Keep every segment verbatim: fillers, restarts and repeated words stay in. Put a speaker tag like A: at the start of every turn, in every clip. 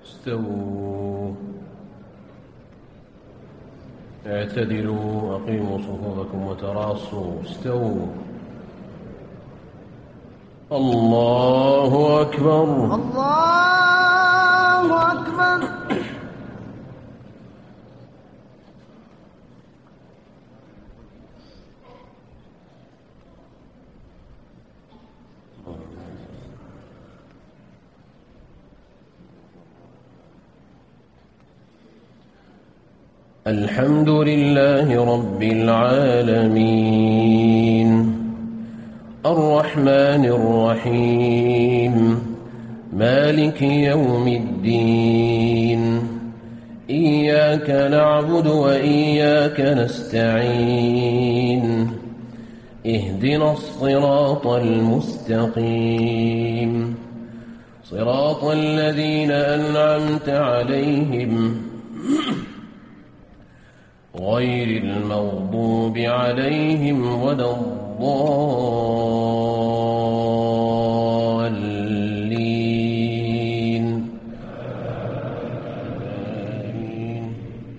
A: استووا اعتدلوا أقيموا صفوفكم وتراصوا استووا. الله أكبر
B: الله أكبر.
A: الحمد لله رب العالمين الرحمن الرحيم مالك يوم الدين إياك نعبد وإياك نستعين اهدنا الصراط المستقيم صراط الذين أنعمت عليهم غير المغضوب عليهم ولا الضالين آمين.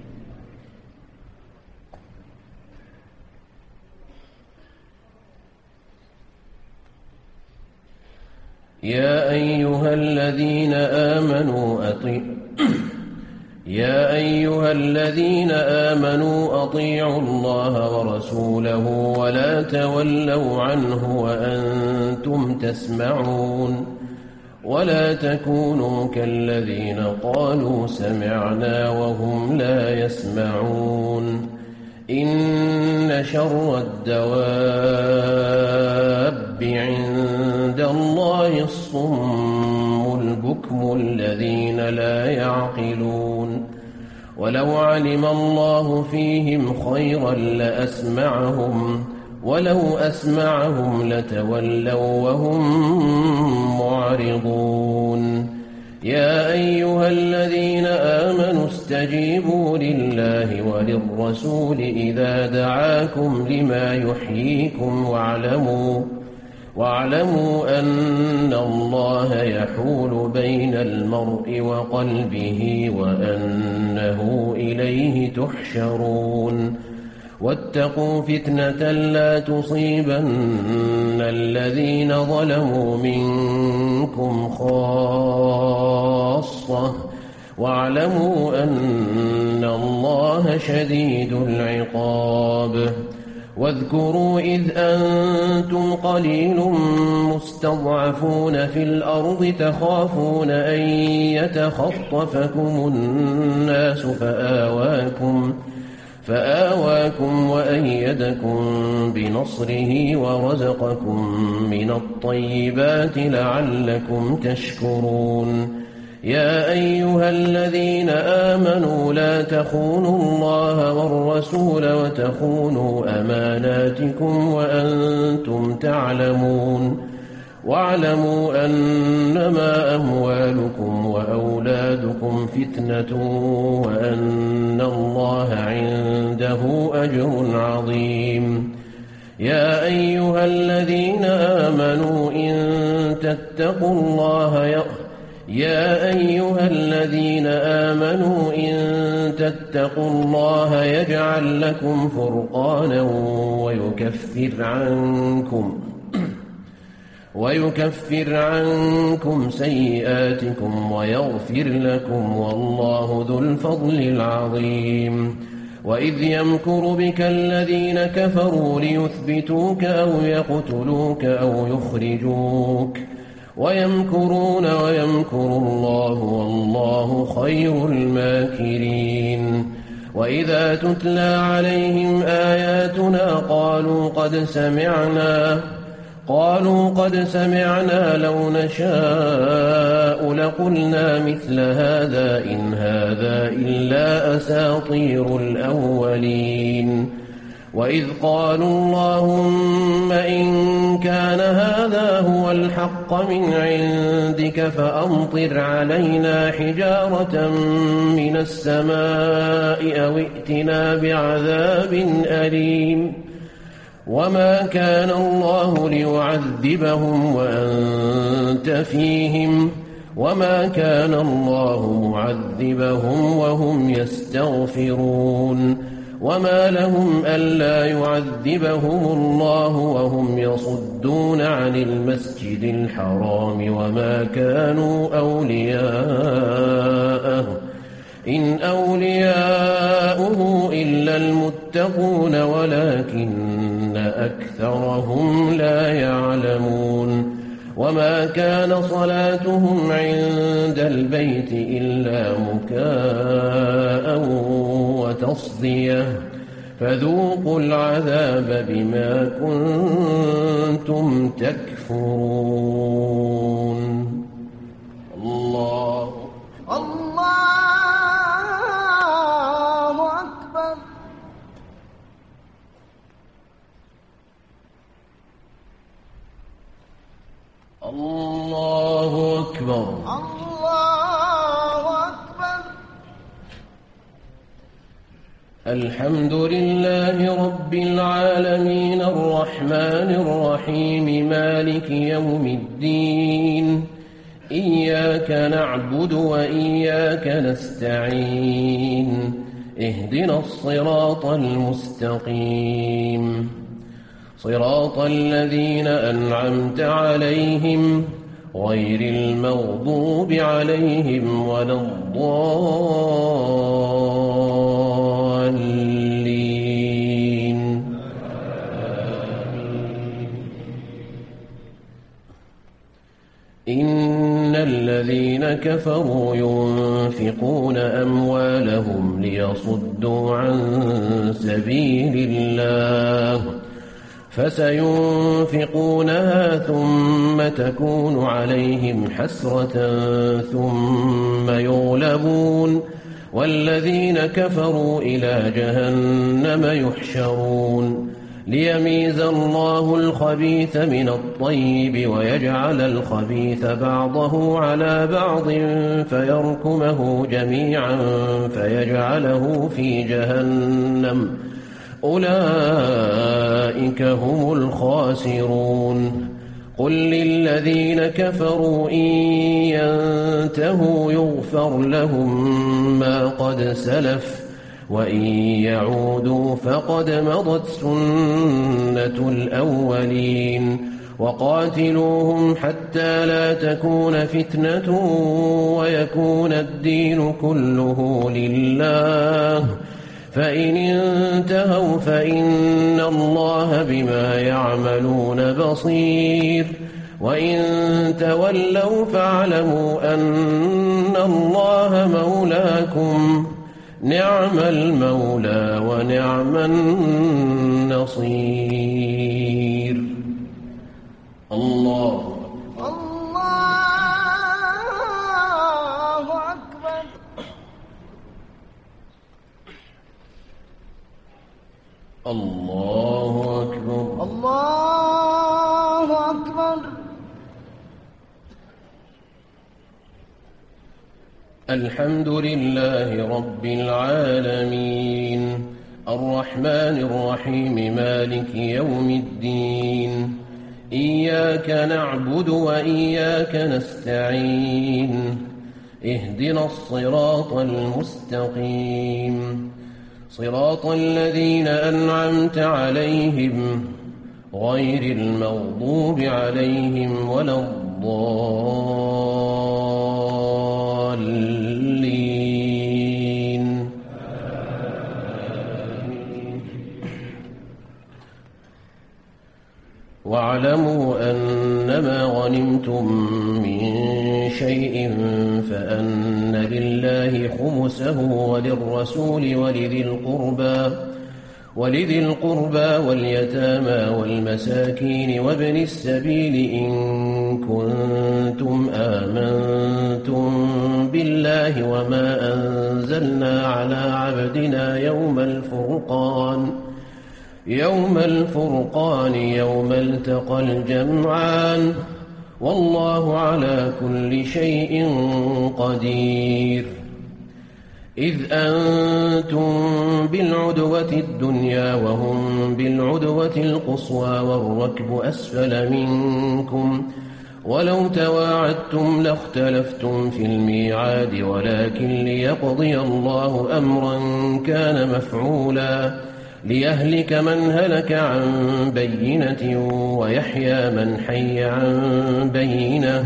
A: يا أيها الذين آمنوا أطيعوا يا أيها الذين آمنوا أطيعوا الله ورسوله ولا تولوا عنه وأنتم تسمعون ولا تكونوا كالذين قالوا سمعنا وهم لا يسمعون إن شر الدواب عند الله الصم البكم الذين لا يعقلون ولو علم الله فيهم خيرا لأسمعهم ولو أسمعهم لتولوا وهم معرضون يا أيها الذين آمنوا استجيبوا لله وللرسول إذا دعاكم لما يحييكم واعلموا واعلموا أن الله يحول بين المرء وقلبه وأنه إليه تحشرون واتقوا فتنة لا تصيبن الذين ظلموا منكم خاصة واعلموا أن الله شديد العقاب واذكروا إذ أنتم قليل مستضعفون في الأرض تخافون أن يتخطفكم الناس فآواكم فآواكم وأيدكم بنصره ورزقكم من الطيبات لعلكم تشكرون يا أيها الذين آمنوا لا تخونوا الله والرسول وتخونوا أماناتكم وأنتم تعلمون واعلموا أنما أموالكم وأولادكم فتنة وأن الله عنده أجر عظيم يا أيها الذين آمنوا إن تتقوا الله يغفر يا أيها الذين آمنوا إن تتقوا الله يجعل لكم فرقانا ويكفر عنكم ويكفر عنكم سيئاتكم ويغفر لكم والله ذو الفضل العظيم وإذ يمكر بك الذين كفروا ليثبتوك أو يقتلوك أو يخرجوك ويمكرون ويمكر الله والله خير الماكرين وإذا تتلى عليهم آياتنا قالوا قد سمعنا قالوا قد سمعنا لو نشاء لقلنا مثل هذا إن هذا إلا أساطير الأولين وإذ قالوا اللهم إن كان هذا هو الحق من عندك فأمطر علينا حجارة من السماء أو ائتنا بعذاب أليم وما كان الله ليعذبهم وأنت فيهم وما كان الله معذبهم وهم يستغفرون وما لهم ألا يعذبهم الله وهم يصدون عن المسجد الحرام وما كانوا أولياءه إن أولياؤه إلا المتقون ولكن أكثرهم لا يعلمون وما كان صلاتهم عند البيت إلا مكاء وتصدية فذوقوا العذاب بما كنتم تكفرون. الله
B: الله أكبر.
A: الله أكبر.
B: الله أكبر.
A: الحمد لله رب العالمين الرحمن الرحيم مالك يوم الدين إياك نعبد وإياك نستعين اهدنا الصراط المستقيم صراط الذين أنعمت عليهم غير المغضوب عليهم ولا الضالين. إن الذين كفروا ينفقون أموالهم ليصدوا عن سبيل الله فسينفقونها ثم تكون عليهم حسرة ثم يغلبون والذين كفروا إلى جهنم يحشرون ليميز الله الخبيث من الطيب ويجعل الخبيث بعضه على بعض فيركمه جميعا فيجعله في جهنم أولئك هم الخاسرون. قل للذين كفروا إن ينتهوا يغفر لهم ما قد سلف وإن يعودوا فقد مضت سنة الأولين وقاتلوهم حتى لا تكون فتنة ويكون الدين كله لله فإن انتهوا فإن الله بما يعملون بصير وإن تولوا فاعلموا أن الله مولاكم نعم المولى ونعم النصير. الله
B: الله أكبر.
A: الله أكبر.
B: الله أكبر.
A: الحمد لله رب العالمين الرحمن الرحيم مالك يوم الدين إياك نعبد وإياك نستعين اهدنا الصراط المستقيم صراط الذين أنعمت عليهم غير المغضوب عليهم ولا الضالين. واعلموا أنما غنمتم من شيء فأن لله خمسه وللرسول ولذي القربى ولذي القربى واليتامى والمساكين وابن السبيل إن كنتم آمنتم بالله وما أنزلنا على عبدنا يوم الفرقان يوم الفرقان يوم التقى الجمعان والله على كل شيء قدير. إذ أنتم بالعدوة الدنيا وهم بالعدوة القصوى والركب أسفل منكم ولو تواعدتم لاختلفتم في الميعاد ولكن ليقضي الله أمرا كان مفعولا ليهلك من هلك عن بينة ويحيى من حي عن بينة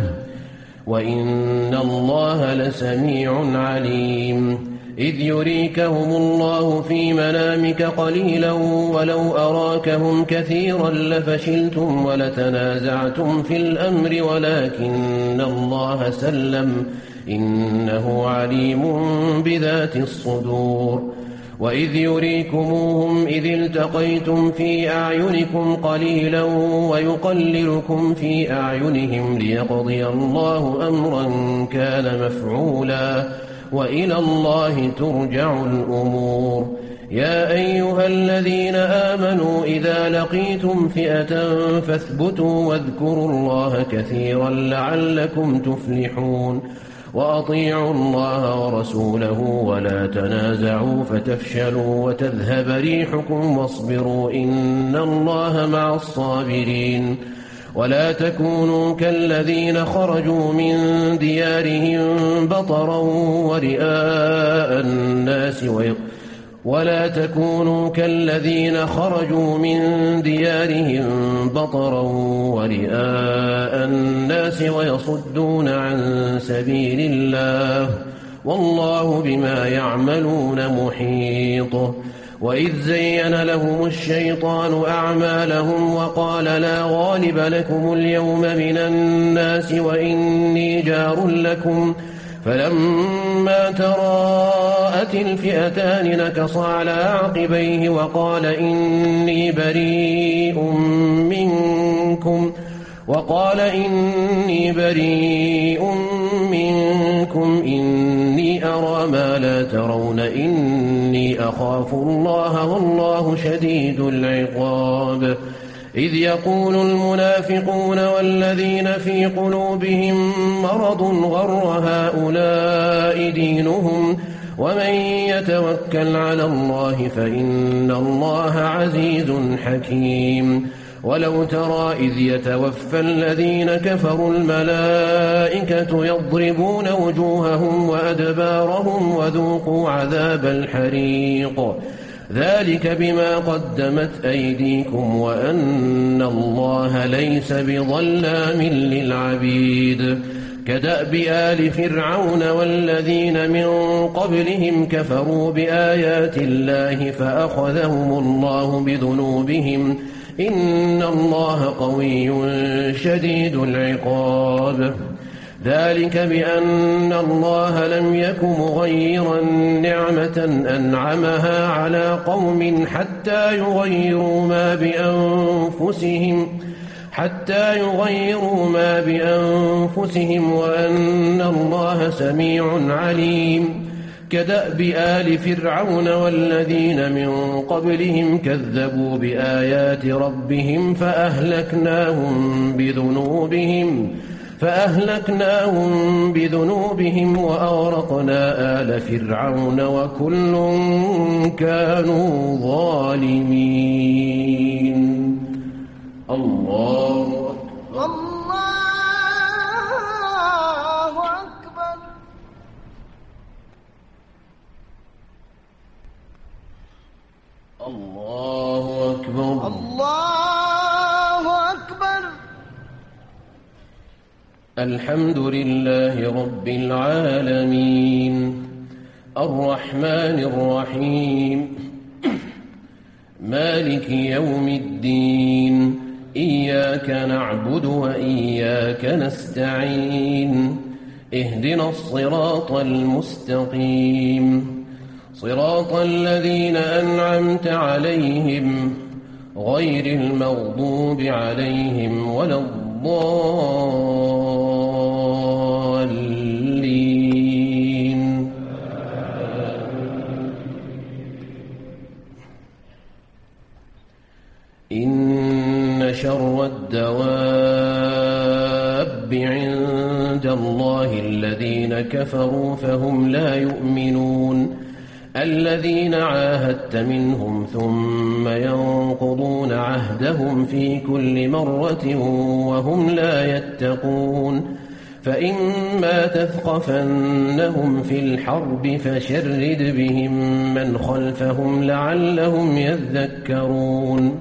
A: وإن الله لسميع عليم إذ يريكهم الله في منامك قليلا ولو أراكهم كثيرا لفشلتم ولتنازعتم في الأمر ولكن الله سلم إنه عليم بذات الصدور وإذ يريكموهم إذ التقيتم في أعينكم قليلا ويقللكم في أعينهم ليقضي الله أمرا كان مفعولا وإلى الله ترجع الأمور يا أيها الذين آمنوا إذا لقيتم فئة فاثبتوا واذكروا الله كثيرا لعلكم تفلحون وأطيعوا الله ورسوله ولا تنازعوا فتفشلوا وتذهب ريحكم واصبروا إن الله مع الصابرين ولا تكونوا كالذين خرجوا من ديارهم بطرا ورئاء الناس ولا تكونوا كالذين خرجوا من ديارهم بطرا ورئاء الناس ويصدون عن سبيل الله والله بما يعملون محيط وإذ زين لهم الشيطان أعمالهم وقال لا غالب لكم اليوم من الناس وإني جار لكم فلما تراءت الفئتان نكص على عقبيه وقال إني بريء منكم وقال إني بريء منكم إني أرى ما لا ترون إني أخاف الله والله شديد العقاب إذ يقول المنافقون والذين في قلوبهم مرض غر هؤلاء دينهم ومن يتوكل على الله فإن الله عزيز حكيم ولو ترى إذ يتوفى الذين كفروا الملائكة يضربون وجوههم وأدبارهم وذوقوا عذاب الحريق ذلك بما قدمت أيديكم وأن الله ليس بظلام للعبيد كدأب آل فرعون والذين من قبلهم كفروا بآيات الله فأخذهم الله بذنوبهم إن الله قوي شديد العقاب ذلك بأن الله لم يك مغيرا نعمة أنعمها على قوم حتى يغيروا ما بأنفسهم حتى يغيروا ما بأنفسهم وأن الله سميع عليم كدأب آل فرعون والذين من قبلهم كذبوا بآيات ربهم فأهلكناهم بذنوبهم فأهلكناهم بذنوبهم وأغرقنا آل فرعون وكل كانوا ظالمين الله
B: الله أكبر
A: الله أكبر
B: الله أكبر
A: الحمد لله رب العالمين الرحمن الرحيم مالك يوم الدين إياك نعبد وإياك نستعين اهدنا الصراط المستقيم صراط الذين أنعمت عليهم غير المغضوب عليهم ولا الضالين إن شر الدواب عند الله الذين كفروا فهم لا يؤمنون الذين عاهدت منهم ثم ينقضون عهدهم في كل مرة وهم لا يتقون فإما تثقفنهم في الحرب فشرد بهم من خلفهم لعلهم يذكرون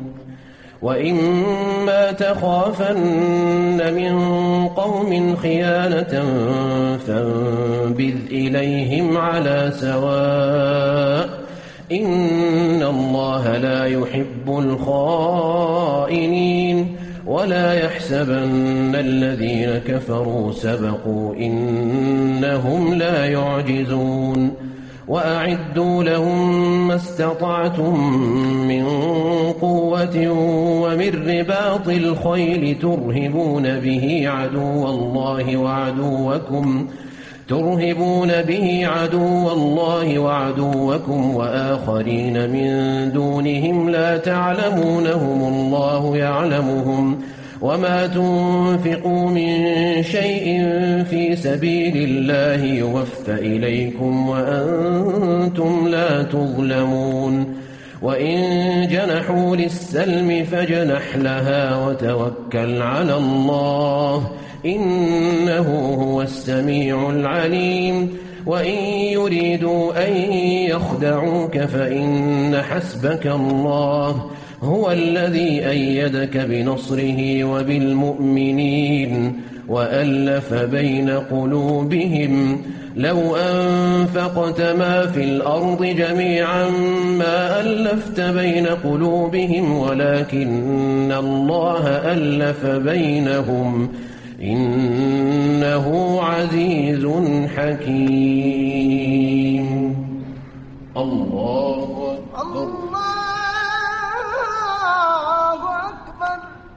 A: وإما تخافن من قوم خيانة فانبذ إليهم على سواء إن الله لا يحب الخائنين ولا يحسبن الذين كفروا سبقوا إنهم لا يعجزون وأعدوا لهم ما استطعتم من قوة ومن رباط الخيل ترهبون به عدو الله وعدوكم ترهبون به عدو الله وعدوكم وآخرين من دونهم لا تعلمونهم الله يعلمهم وما تنفقوا من شيء في سبيل الله يوفى إليكم وأنتم لا تظلمون وإن جنحوا للسلم فاجنح لها وتوكل على الله إنه هو السميع العليم وإن يريدوا أن يخدعوك فإن حسبك الله هو الذي أيدك بنصره وبالمؤمنين وألف بين قلوبهم لو أنفقت ما في الأرض جميعا ما ألفت بين قلوبهم ولكن الله ألف بينهم إنه عزيز حكيم. الله أكبر.
B: الله أكبر.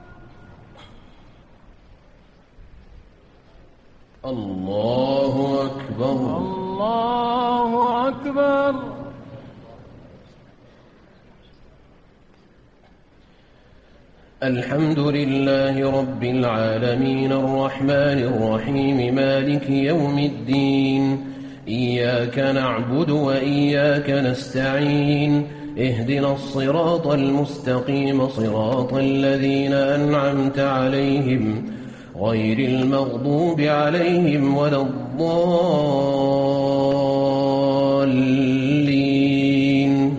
A: الله أكبر.
C: الله أكبر.
A: الحمد لله رب العالمين الرحمن الرحيم مالك يوم الدين إياك نعبد وإياك نستعين اهدنا الصراط المستقيم صراط الذين أنعمت عليهم غير المغضوب عليهم ولا الضالين.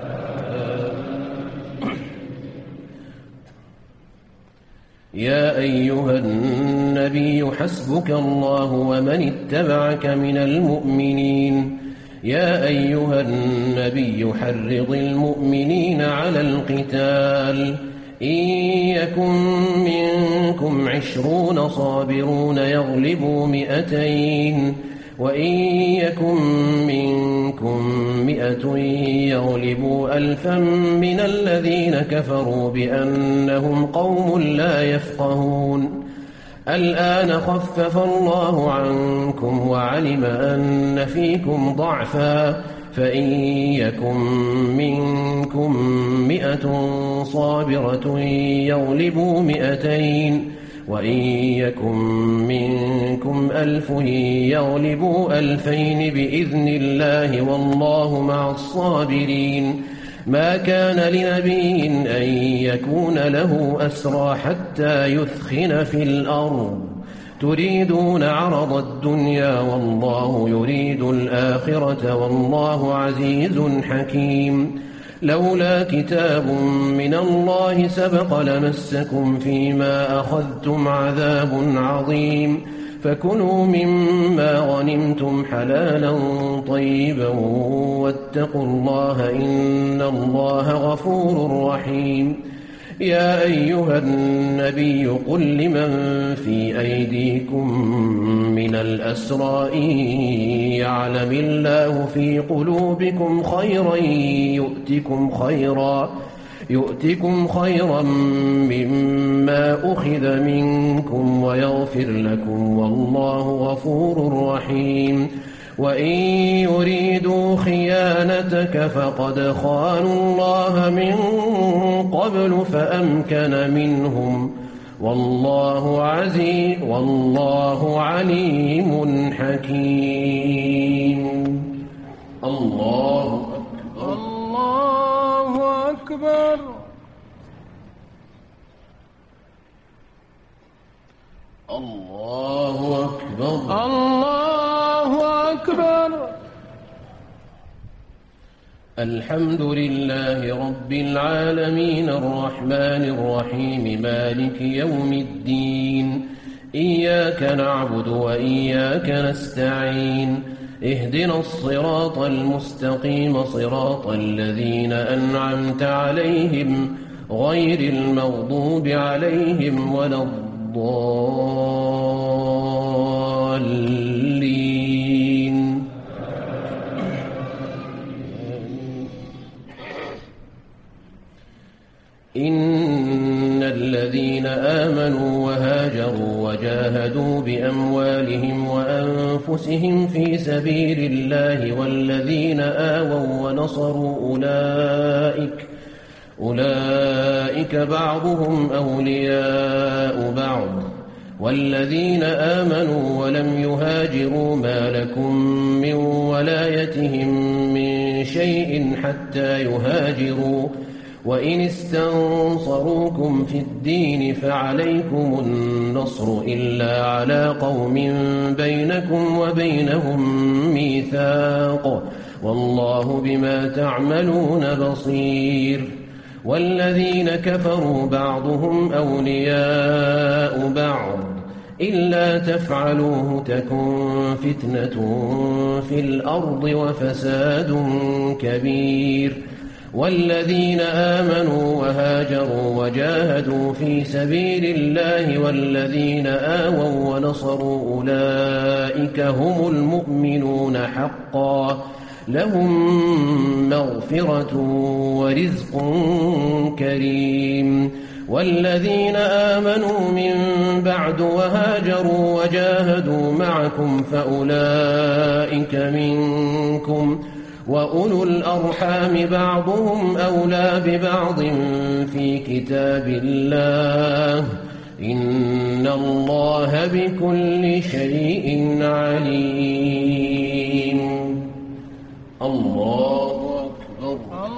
A: يا أيها النبي حسبك الله ومن اتبعك من المؤمنين. يا أيها النبي حرض المؤمنين على القتال إن يكن منكم عشرون صابرون يغلبوا مئتين وإن يكن منكم مئة يغلبوا ألفا من الذين كفروا بأنهم قوم لا يفقهون. الآن خفف الله عنكم وعلم أن فيكم ضعفا فإن يكن منكم مئة صابرة يغلبوا مئتين وإن يكن منكم ألف يغلبوا ألفين بإذن الله والله مع الصابرين. ما كان لنبي أن يكون له أسرى حتى يثخن في الأرض تريدون عرض الدنيا والله يريد الآخرة والله عزيز حكيم. لولا كتاب من الله سبق لمسكم فيما أخذتم عذاب عظيم فكلوا مما غنمتم حلالا طيبا واتقوا الله إن الله غفور رحيم. يا أيها النبي قل لمن في أيديكم من الأسرى إن يعلم الله في قلوبكم خيرا يؤتكم خيرا يؤتكم خيرا مما أخذ منكم ويغفر لكم والله غفور رحيم. وإن يريدوا خيانتك فقد خانوا الله من قبل فأمكن منهم والله عزيز والله عليم حكيم. الله أكبر.
C: الله أكبر.
A: الله أكبر.
C: الله أكبر.
A: الحمد لله رب العالمين الرحمن الرحيم مالك يوم الدين إياك نعبد وإياك نستعين اهدنا الصراط المستقيم صراط الذين أنعمت عليهم غير المغضوب عليهم ولا الضالين. إن الذين آمنوا وهاجروا وجاهدوا بأموالهم وأنفسهم في سبيل الله والذين آووا ونصروا أولئك أولئك بعضهم أولياء بعض والذين آمنوا ولم يهاجروا ما لكم من ولايتهم من شيء حتى يهاجروا وإن استنصروكم في الدين فعليكم النصر إلا على قوم بينكم وبينهم ميثاق والله بما تعملون بصير. والذين كفروا بعضهم أولياء بعض إلا تفعلوه تكن فتنة في الأرض وفساد كبير. والذين آمنوا وهاجروا وجاهدوا في سبيل الله والذين آووا ونصروا أولئك هم المؤمنون حقا لهم مغفرة ورزق كريم. والذين آمنوا من بعد وهاجروا وجاهدوا معكم فأولئك منكم وأولو الأرحام بعضهم أولى ببعض في كتاب الله إن الله بكل شيء عليم. الله أكبر.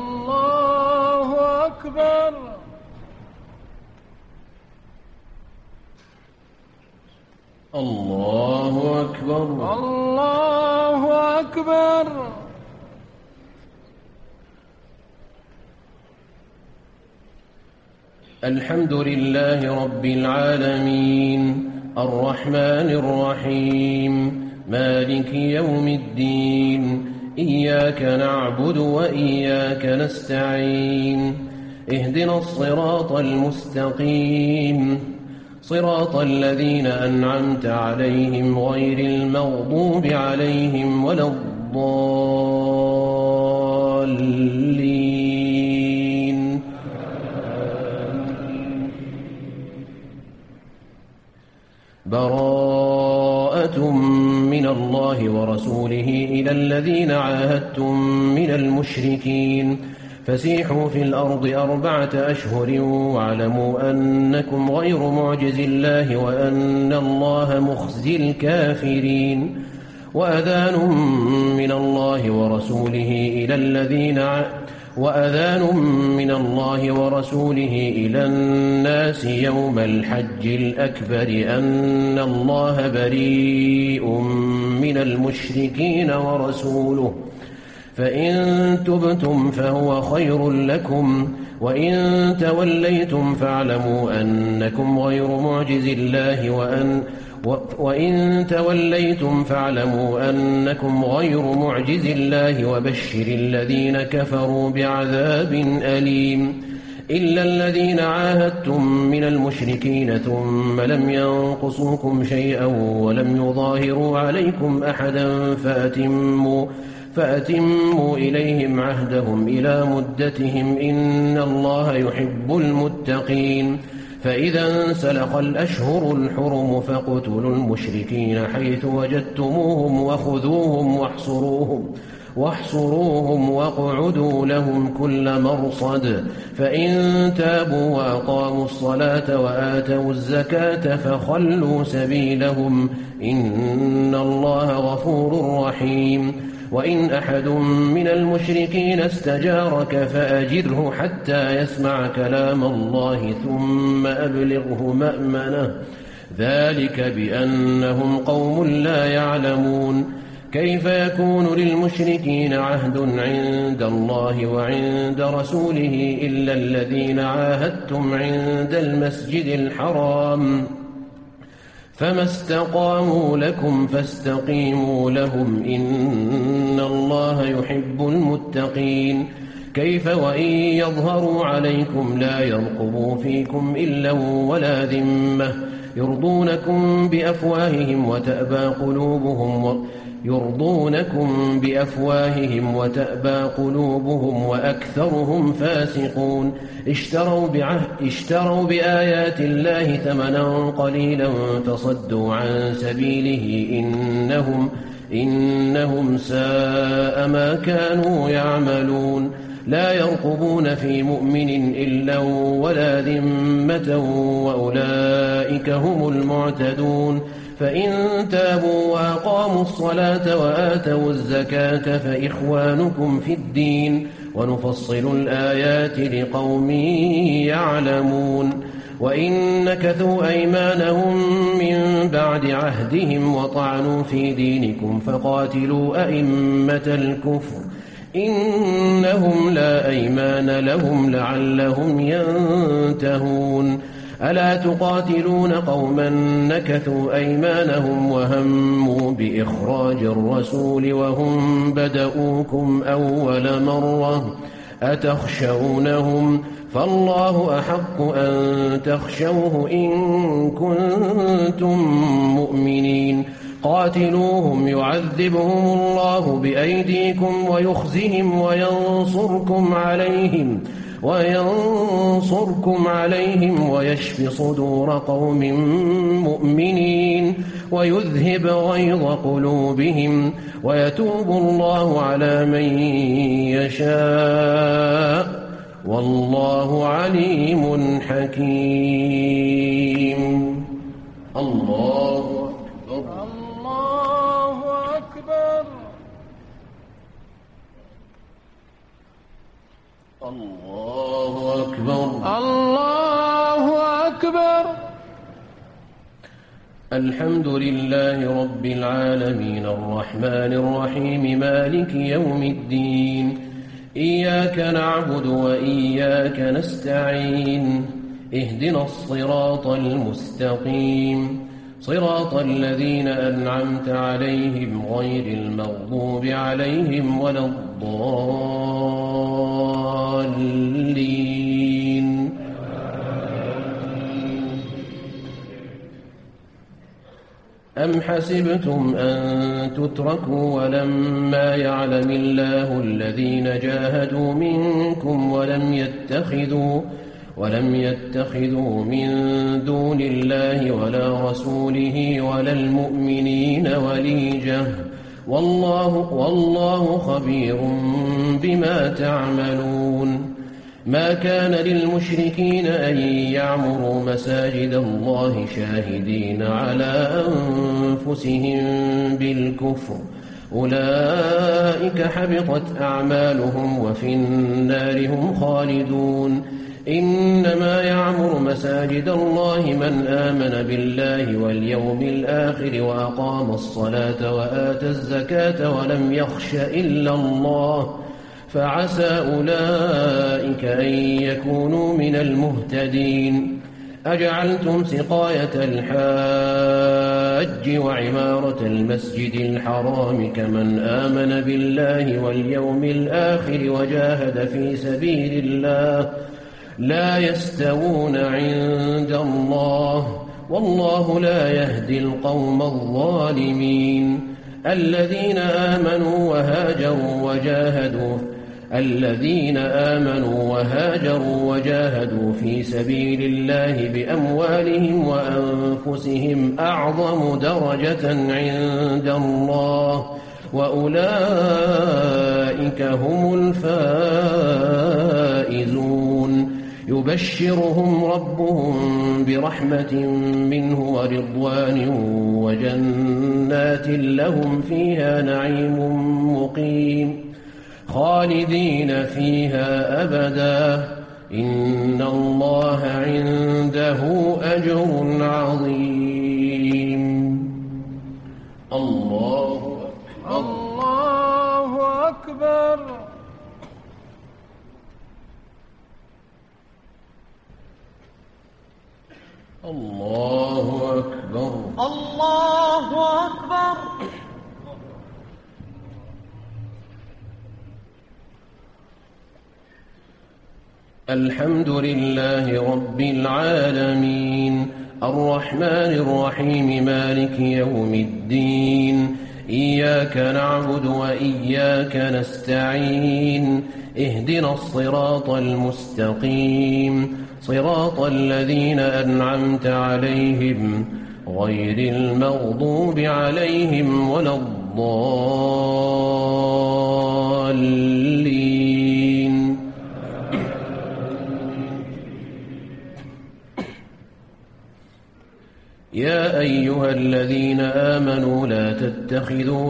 C: الله أكبر.
A: الله أكبر.
C: الله أكبر.
A: الحمد لله رب العالمين الرحمن الرحيم مالك يوم الدين إياك نعبد وإياك نستعين اهدنا الصراط المستقيم صراط الذين أنعمت عليهم غير المغضوب عليهم ولا الضالين. براءة من الله ورسوله إلى الذين عاهدتم من المشركين فسيحوا في الأرض أربعة أشهر واعلموا أنكم غير معجز الله وأن الله مخزي الكافرين. وأذان من الله ورسوله إلى الذين وأذان من الله ورسوله إلى الناس يوم الحج الأكبر أن الله بريء من المشركين ورسوله فإن تبتم فهو خير لكم وإن توليتم فاعلموا أنكم غير معجز الله وأن وإن توليتم فاعلموا أنكم غير معجز الله وبشر الذين كفروا بعذاب أليم. إلا الذين عاهدتم من المشركين ثم لم ينقصوكم شيئا ولم يظاهروا عليكم أحدا فأتموا فأتموا إليهم عهدهم إلى مدتهم إن الله يحب المتقين. فإذا انسلخ الأشهر الحرم فاقتلوا المشركين حيث وجدتموهم وخذوهم واحصروهم واحصروهم واقعدوا لهم كل مرصد فإن تابوا وأقاموا الصلاة وآتوا الزكاة فخلوا سبيلهم إن الله غفور رحيم. وإن أحد من المشركين استجارك فأجره حتى يسمع كلام الله ثم أبلغه مأمنه ذلك بأنهم قوم لا يعلمون كيف يكون للمشركين عهد عند الله وعند رسوله إلا الذين عاهدتم عند المسجد الحرام فما استقاموا لكم فاستقيموا لهم إن الله يحب المتقين كيف وإن يظهروا عليكم لا يرقبوا فيكم إلا ولا ذمة يرضونكم بأفواههم وتأبى قلوبهم و يرضونكم بأفواههم وتأبى قلوبهم وأكثرهم فاسقون اشتروا, بعهد اشتروا بآيات الله ثمنا قليلا فصدوا عن سبيله إنهم, إنهم ساء ما كانوا يعملون لا يرقبون في مؤمن إلا ولا ذمة وأولئك هم المعتدون فإن تابوا وأقاموا الصلاة وآتوا الزكاة فإخوانكم في الدين ونفصل الآيات لقوم يعلمون وإن نكثوا أيمانهم من بعد عهدهم وطعنوا في دينكم فقاتلوا أئمة الكفر إنهم لا أيمان لهم لعلهم ينتهون ألا تقاتلون قوما نكثوا أيمانهم وهموا بإخراج الرسول وهم بدؤوكم أول مرة أتخشونهم فالله أحق أن تخشوه إن كنتم مؤمنين قاتلوهم يعذبهم الله بأيديكم ويخزهم وينصركم عليهم وينصركم عليهم ويشف صدور قوم مؤمنين ويذهب غيظ قلوبهم ويتوب الله على من يشاء والله عليم حكيم الله أكبر
C: الله أكبر
A: الله أكبر
C: الله أكبر
A: الحمد لله رب العالمين الرحمن الرحيم مالك يوم الدين إياك نعبد وإياك نستعين اهدنا الصراط المستقيم صراط الذين أنعمت عليهم غير المغضوب عليهم ولا الضالين أم حسبتم أن تتركوا ولما يعلم الله الذين جاهدوا منكم ولم يتخذوا ولم يتخذوا من دون الله ولا رسوله ولا المؤمنين وليجة والله, والله خبير بما تعملون ما كان للمشركين أن يعمروا مساجد الله شاهدين على أنفسهم بالكفر أولئك حبطت أعمالهم وفي النار هم خالدون إنما يعمر مساجد الله من آمن بالله واليوم الآخر وأقام الصلاة وآتى الزكاة ولم يخش إلا الله فعسى أولئك أن يكونوا من المهتدين أجعلتم سقاية الحاج وعمارة المسجد الحرام كمن آمن بالله واليوم الآخر وجاهد في سبيل الله لا يستوون عند الله والله لا يهدي القوم الظالمين الذين آمنوا وهاجروا وجاهدوا الذين آمنوا وهاجروا وجاهدوا في سبيل الله بأموالهم وأنفسهم أعظم درجة عند الله وأولئك هم الفائزون يبشرهم ربهم برحمة منه ورضوان وجنات لهم فيها نعيم مقيم خالدين فيها أبدا إن الله عنده أجر عظيم. الله أكبر.
C: الله أكبر.
A: الله أكبر.
B: الله أكبر.
A: الحمد لله رب العالمين الرحمن الرحيم مالك يوم الدين إياك نعبد وإياك نستعين اهدنا الصراط المستقيم صراط الذين أنعمت عليهم غير المغضوب عليهم ولا الضالين. يا أيها الذين آمنوا لا تتخذوا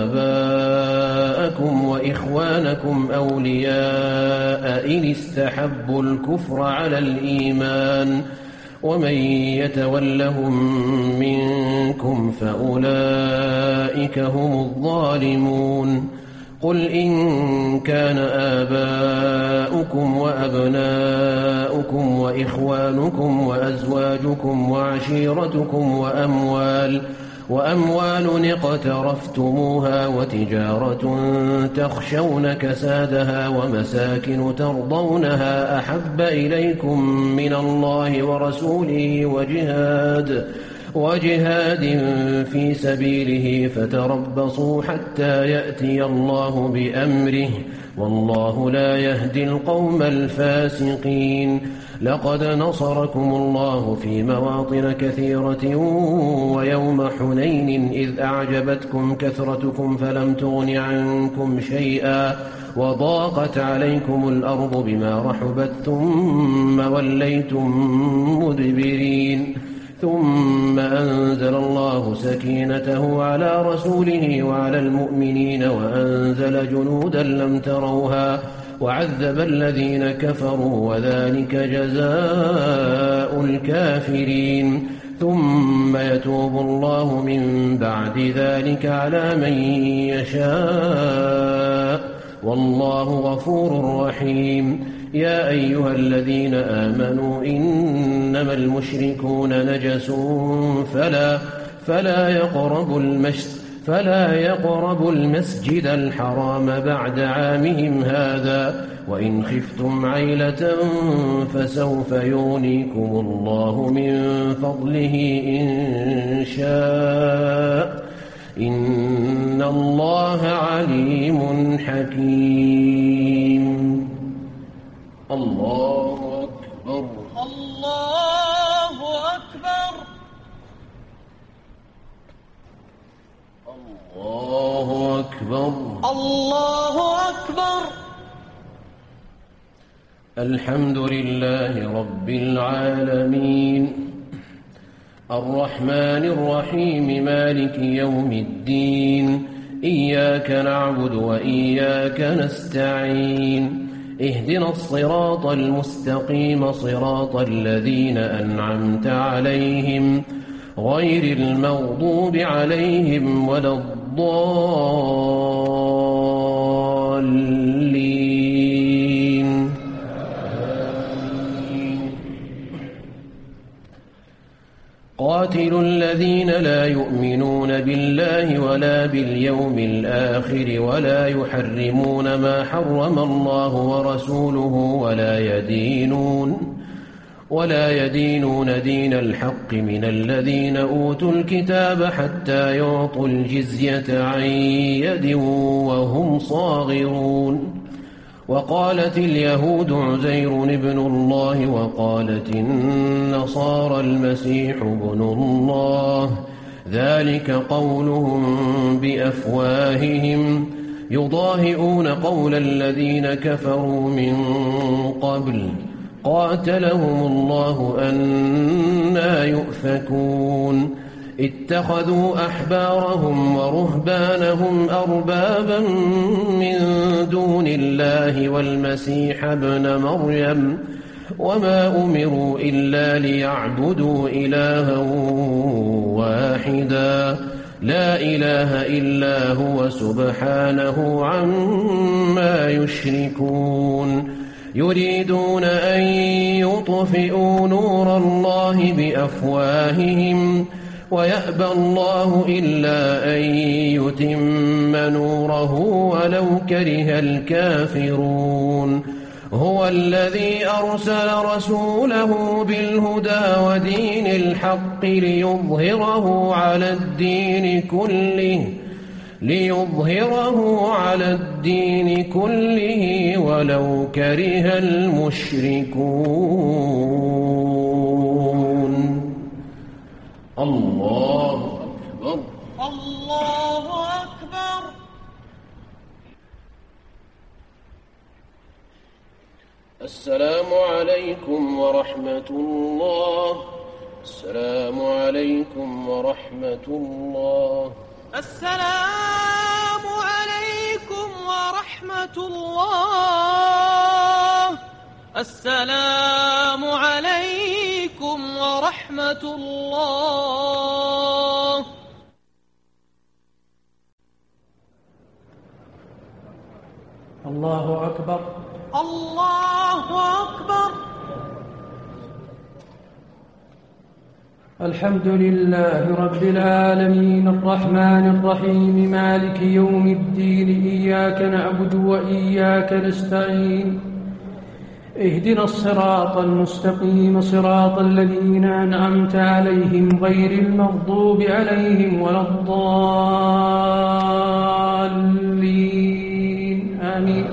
A: آباءكم وإخوانكم أولياء إن استحبوا الكفر على الإيمان ومن يتولهم منكم فأولئك هم الظالمون. قل إن كان آباؤكم وأبناؤكم وإخوانكم وأزواجكم وعشيرتكم وأموال وأموال اقترفتموها وتجارة تخشون كسادها ومساكن ترضونها أحب إليكم من الله ورسوله وجهاد وجهاد في سبيله فتربصوا حتى يأتي الله بأمره والله لا يهدي القوم الفاسقين. لقد نصركم الله في مواطن كثيرة ويوم حنين إذ أعجبتكم كثرتكم فلم تغن عنكم شيئا وضاقت عليكم الأرض بما رحبت ثم وليتم مدبرين ثم أنزل الله سكينته على رسوله وعلى المؤمنين وأنزل جنودا لم تروها وعذب الذين كفروا وذلك جزاء الكافرين. ثم يتوب الله من بعد ذلك على من يشاء والله غفور رحيم. يا أيها الذين آمنوا إنما المشركون نجس فلا فلا يقربوا المسجد فلا يقربوا المسجد الحرام بعد عامهم هذا وإن خفتم عيلة فسوف يغنيكم الله من فضله إن شاء إن الله عليم حكيم. الله أكبر.
B: الله أكبر.
A: الله أكبر.
B: الله أكبر.
A: الحمد لله رب العالمين الرحمن الرحيم مالك يوم الدين إياك نعبد وإياك نستعين اهدنا الصراط المستقيم صراط الذين أنعمت عليهم غير المغضوب عليهم ولا الضالين. قاتلوا الذين لا يؤمنون بالله ولا باليوم الآخر ولا يحرمون ما حرم الله ورسوله ولا يدينون ولا يدينون دين الحق من الذين أوتوا الكتاب حتى يعطوا الجزية عن يد وهم صاغرون. وقالت اليهود عزير ابن الله وقالت النصارى المسيح ابن الله ذلك قولهم بأفواههم يضاهئون قول الذين كفروا من قبل قاتلهم الله أنى يؤفكون اتخذوا أحبارهم ورهبانهم أربابا من دون الله والمسيح ابن مريم وما أمروا إلا ليعبدوا إلها واحدا لا إله إلا هو سبحانه عما يشركون يريدون أن يطفئوا نور الله بأفواههم ويأبى الله إلا أن يتم نوره ولو كره الكافرون هو الذي أرسل رسوله بالهدى ودين الحق ليظهره على الدين كله ليظهره على الدين كله ولو كره المشركون الله أكبر
B: الله أكبر.
A: السلام عليكم ورحمة الله. السلام عليكم ورحمة الله.
B: السلام عليكم ورحمة الله. السلام عليكم ورحمة الله.
C: الله أكبر.
B: الله أكبر.
C: الحمد لله رب العالمين الرحمن الرحيم مالك يوم الدين إياك نعبد وإياك نستعين اهدنا الصراط المستقيم صراط الذين أنعمت عليهم غير المغضوب عليهم ولا الضالين آمين.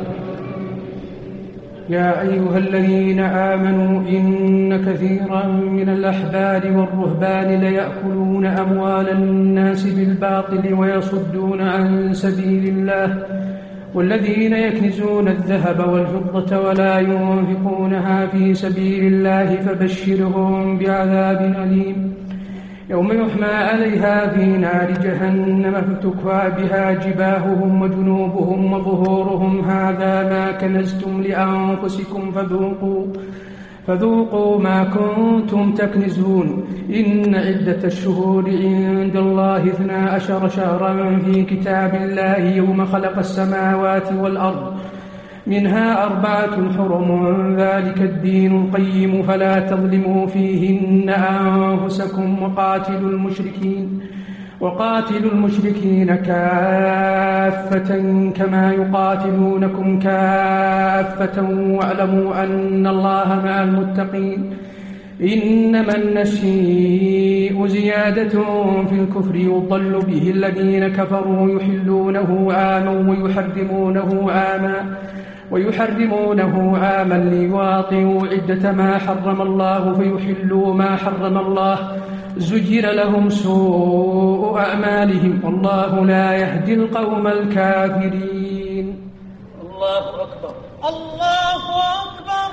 C: يا أيها الذين آمنوا إن كثيرا من الأحبار والرهبان ليأكلون أموال الناس بالباطل ويصدون عن سبيل الله والذين يكنزون الذهب والفضة ولا ينفقونها في سبيل الله فبشرهم بعذاب أليم يوم يحمى عليها في نار جهنم فتكوى بها جباههم وجنوبهم وظهورهم هذا ما كنزتم لأنفسكم فذوقوا فذوقوا ما كنتم تكنزون إن عدة الشهور عند الله اثنا عشر شهرا في كتاب الله يوم خلق السماوات والأرض منها أربعة حرم ذلك الدين القيم فلا تظلموا فيهن أنفسكم وقاتلوا المشركين وقاتلوا المشركين كافة كما يقاتلونكم كافة واعلموا أن الله مع المتقين إنما النسيء زيادة في الكفر يضل به الذين كفروا يحلونه عاما ويحرمونه عاما ويحرمونه عاما ليواطئوا عدة ما حرم الله فيحلوا ما حرم الله زجر لهم سوء أعمالهم والله لا يهدي القوم الكافرين.
B: الله أكبر. الله أكبر.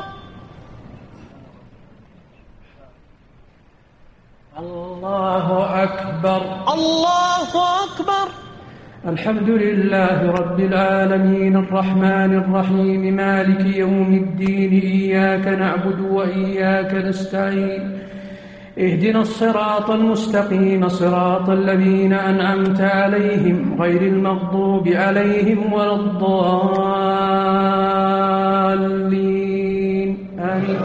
C: الله أكبر.
B: الله أكبر.
C: الحمد لله رب العالمين الرحمن الرحيم مالك يوم الدين إياك نعبد وإياك نستعين اهدنا الصراط المستقيم صراط الذين أنعمت عليهم غير المغضوب عليهم ولا الضالين آمين.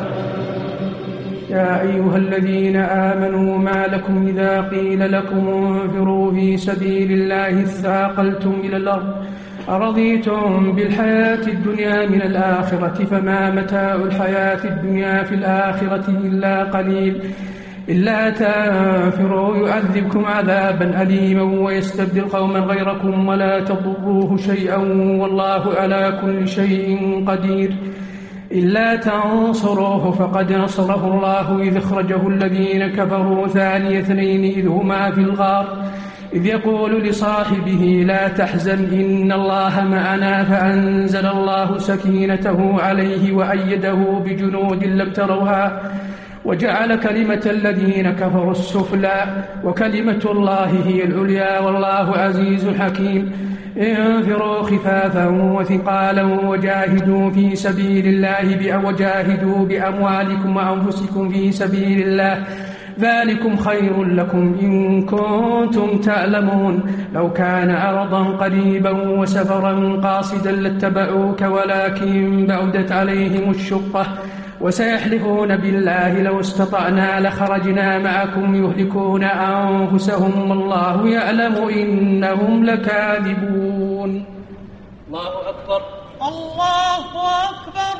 C: يا أيها الذين آمنوا ما لكم إذا قيل لكم انفروا في سبيل الله اثاقلتم إلى الأرض أرضيتم بالحياة الدنيا من الآخرة فما متاع الحياة الدنيا في الآخرة إلا قليل إلا تنفروا يعذبكم عذابا أليما ويستبدل قوما غيركم ولا تضروه شيئا والله على كل شيء قدير إلا تنصروه فقد نصره الله إذ أخرجه الذين كفروا ثاني اثنين إذ هما في الغار إذ يقول لصاحبه لا تحزن إن الله معنا فأنزل الله سكينته عليه وأيده بجنود لم تروها وجعل كلمة الذين كفروا السفلى وكلمة الله هي العليا والله عزيز حكيم. انفروا خفافا وثقالا وجاهدوا في سبيل الله وجاهدوا بأموالكم وأنفسكم في سبيل الله ذلكم خير لكم إن كنتم تعلمون. لو كان عرضا قريبا وسفرا قاصدا لاتبعوك ولكن بعدت عليهم الشقة وسيحلفون بالله لو استطعنا لخرجنا معكم يهلكون أنفسهم والله يعلم إنهم لكاذبون.
B: الله أكبر الله أكبر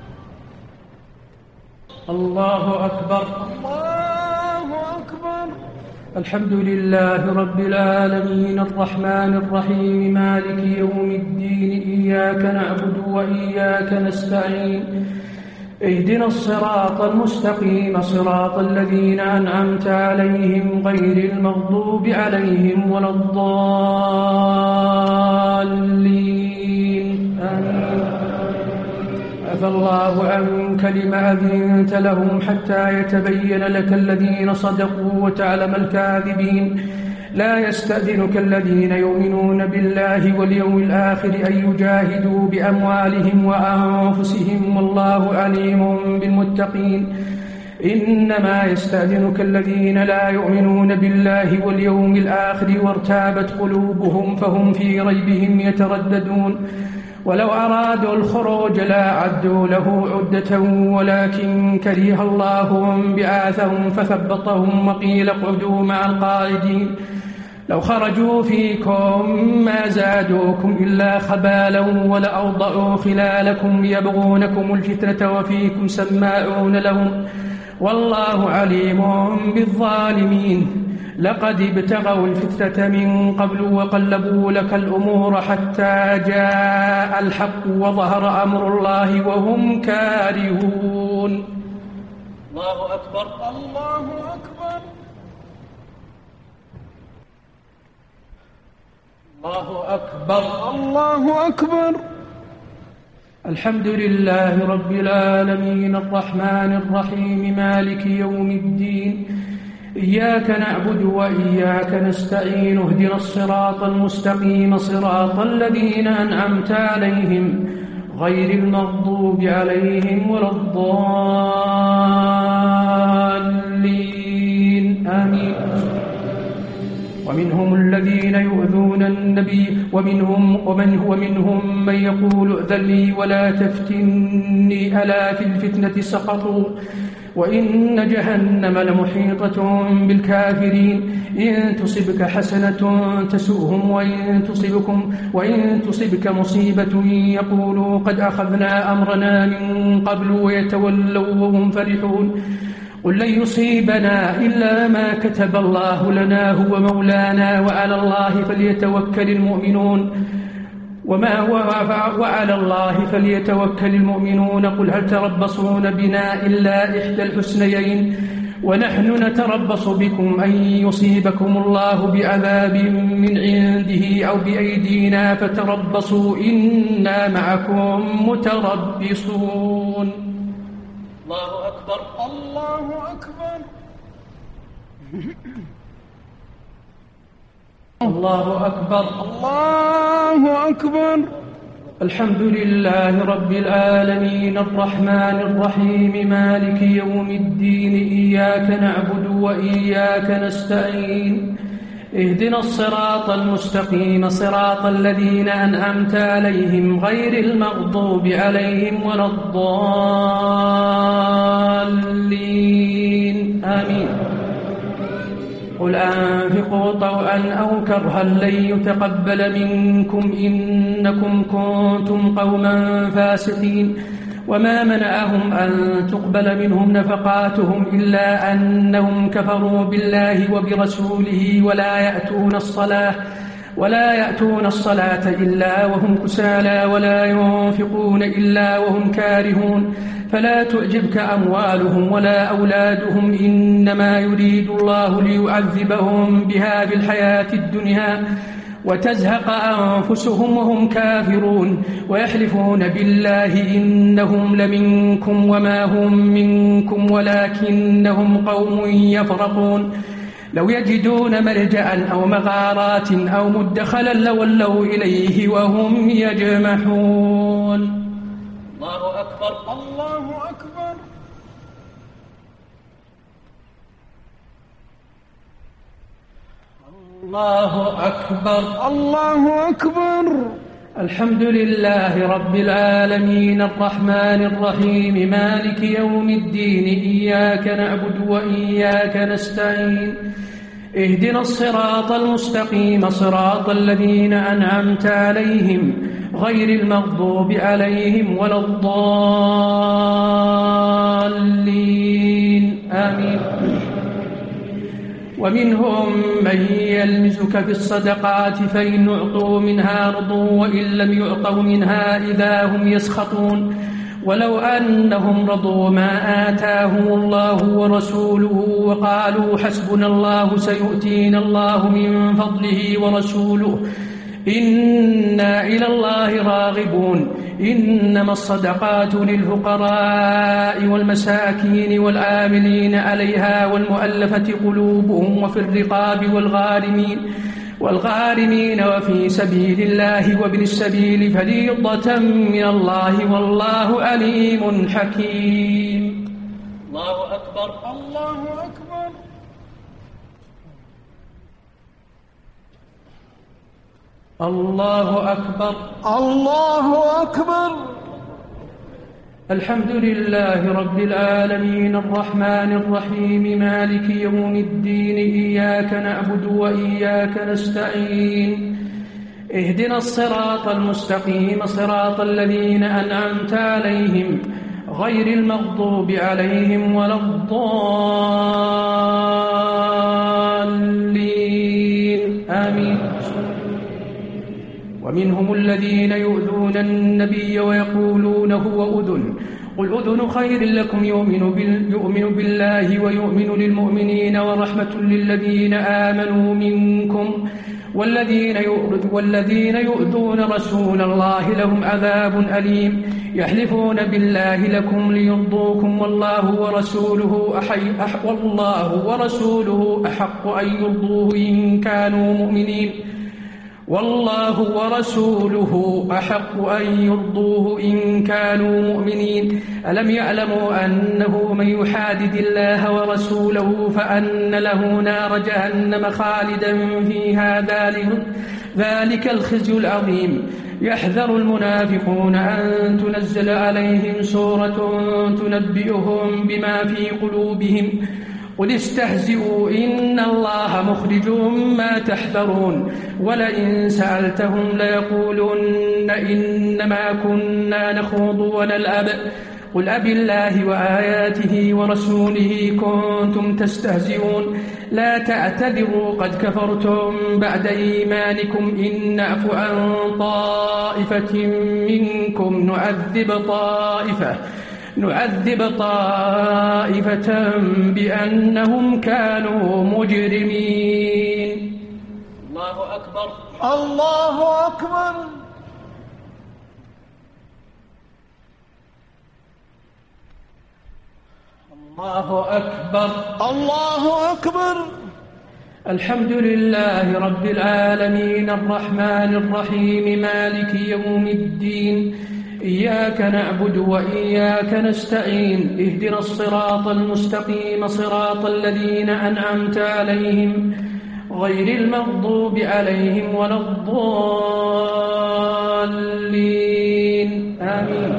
C: الله أكبر
B: الله أكبر.
C: الحمد لله رب العالمين الرحمن الرحيم مالك يوم الدين إياك نعبد وإياك نستعين اهدنا الصراط المستقيم صراط الذين أنعمت عليهم غير المغضوب عليهم ولا الضالين آمين. عفى الله عنك لما أذنت لهم حتى يتبين لك الذين صدقوا وتعلم الكاذبين. لا يستأذنك الذين يؤمنون بالله واليوم الآخر أن يجاهدوا بأموالهم وأنفسهم والله عليم بالمتقين. إنما يستأذنك الذين لا يؤمنون بالله واليوم الآخر وارتابت قلوبهم فهم في ريبهم يترددون. ولو أرادوا الخروج لا عدوا له عدة ولكن كره الله بعاثهم فثبطهم وقيل اقعدوا مع القاعدين. لو خرجوا فيكم ما زادوكم إلا خبالا ولأوضعوا خلالكم يبغونكم الفتنة وفيكم سماعون لهم والله عليم بالظالمين. لقد ابتغوا الفتنة من قبل وقلبوا لك الأمور حتى جاء الحق وظهر أمر الله وهم كارهون.
B: الله أكبر الله أكبر
C: الله أكبر
B: الله أكبر.
C: الحمد لله رب العالمين الرحمن الرحيم مالك يوم الدين إياك نعبد وإياك نستعين اهدنا الصراط المستقيم صراط الذين أنعمت عليهم غير المغضوب عليهم ولا الضالين آمين. ومنهم الذين يؤذون النبي ومنهم ومن هو منهم من يقول ائذن لي ولا تفتني ألا في الفتنة سقطوا وإن جهنم لمحيطة بالكافرين. إن تصبك حسنة تسؤهم وإن تصبكم وإن تصبك مصيبة يقولوا قد أخذنا أمرنا من قبل ويتولوا وهم فرحون. قل لن يصيبنا إلا ما كتب الله لنا هو مولانا وعلى الله فليتوكل المؤمنون وما وعلى الله فليتوكل المؤمنون. قل هل تربصون بنا إلا إحدى الحسنيين ونحن نتربص بكم أن يصيبكم الله بعذاب من عنده أو بأيدينا فتربصوا إنا معكم متربصون.
B: الله أكبر الله أكبر
C: الله أكبر
B: الله أكبر.
C: الحمد لله رب العالمين الرحمن الرحيم مالك يوم الدين إياك نعبد وإياك نستعين اهدنا الصراط المستقيم صراط الذين أنعمت عليهم غير المغضوب عليهم ولا الضالين آمين. قل أنفقوا طوعا أو كرها لن يتقبل منكم إنكم كنتم قوما فاسقين. وما منعهم أن تقبل منهم نفقاتهم إلا أنهم كفروا بالله وبرسوله ولا يأتون الصلاة ولا يأتون الصلاة إلا وهم كسالى ولا ينفقون إلا وهم كارهون. فلا تعجبك أموالهم ولا أولادهم إنما يريد الله ليعذبهم بها في الحياة الدنيا وتزهق أنفسهم وهم كافرون ويحلفون بالله إنهم لمنكم وما هم منكم ولكنهم قوم يفرقون لو يجدون ملجأ أو مغارات أو مدخلا لولوا إليه وهم يجمحون.
A: الله أكبر
B: الله أكبر.
C: الله أكبر.
B: الله أكبر.
C: الحمد لله رب العالمين الرحمن الرحيم مالك يوم الدين إياك نعبد وإياك نستعين اهدنا الصراط المستقيم صراط الذين أنعمت عليهم غير المغضوب عليهم ولا الضالين آمين. ومنهم من يلمزك في الصدقات فإن أعطوا منها رضوا وإن لم يعطوا منها إذا هم يسخطون ولو أنهم رضوا ما آتاهم الله ورسوله وقالوا حسبنا الله سيؤتينا الله من فضله ورسوله إنا إلى الله راغبون إنما الصدقات للفقراء والمساكين والعاملين عليها والمؤلفة قلوبهم وفي الرقاب والغارمين والغارمين وفي سبيل الله وابن السبيل فريضة من الله والله عليم حكيم.
A: الله أكبر.
B: الله أكبر.
C: الله أكبر.
B: الله أكبر.
C: الحمد لله رب العالمين الرحمن الرحيم مالك يوم الدين إياك نعبد وإياك نستعين اهدنا الصراط المستقيم صراط الذين أنعمت عليهم غير المغضوب عليهم ولا الضالين آمين. ومنهم الذين يؤذون النبي ويقولون هو أذن قل أذن خير لكم يؤمن, بال يؤمن بالله ويؤمن للمؤمنين ورحمة للذين آمنوا منكم والذين, والذين يؤذون رسول الله لهم عذاب أليم يحلفون بالله لكم ليرضوكم والله ورسوله أحي أح والله ورسوله أحق أن يرضوه إن كانوا مؤمنين والله ورسوله أحق أن يرضوه إن كانوا مؤمنين ألم يعلموا أنه من يحادد الله ورسوله فأن له نار جهنم خالدا فيها ذلك, ذلك الخزي العظيم. يحذر المنافقون أن تنزل عليهم سورة تنبئهم بما في قلوبهم قل استهزئوا إن الله مخرج ما تحذرون ولئن سألتهم ليقولن إنما كنا نخوض ونلعب قل أبي الله وآياته ورسوله كنتم تستهزئون لا تعتذروا قد كفرتم بعد إيمانكم إن نعفو عن طائفة منكم نعذب طائفة نعذب طائفة بأنهم كانوا مجرمين.
A: الله أكبر.
B: الله أكبر.
C: الله أكبر.
B: الله أكبر.
C: الحمد لله رب العالمين الرحمن الرحيم مالك يوم الدين إياك نعبد وإياك نستعين اهدنا الصراط المستقيم صراط الذين أنعمت عليهم غير المغضوب عليهم ولا الضالين آمين.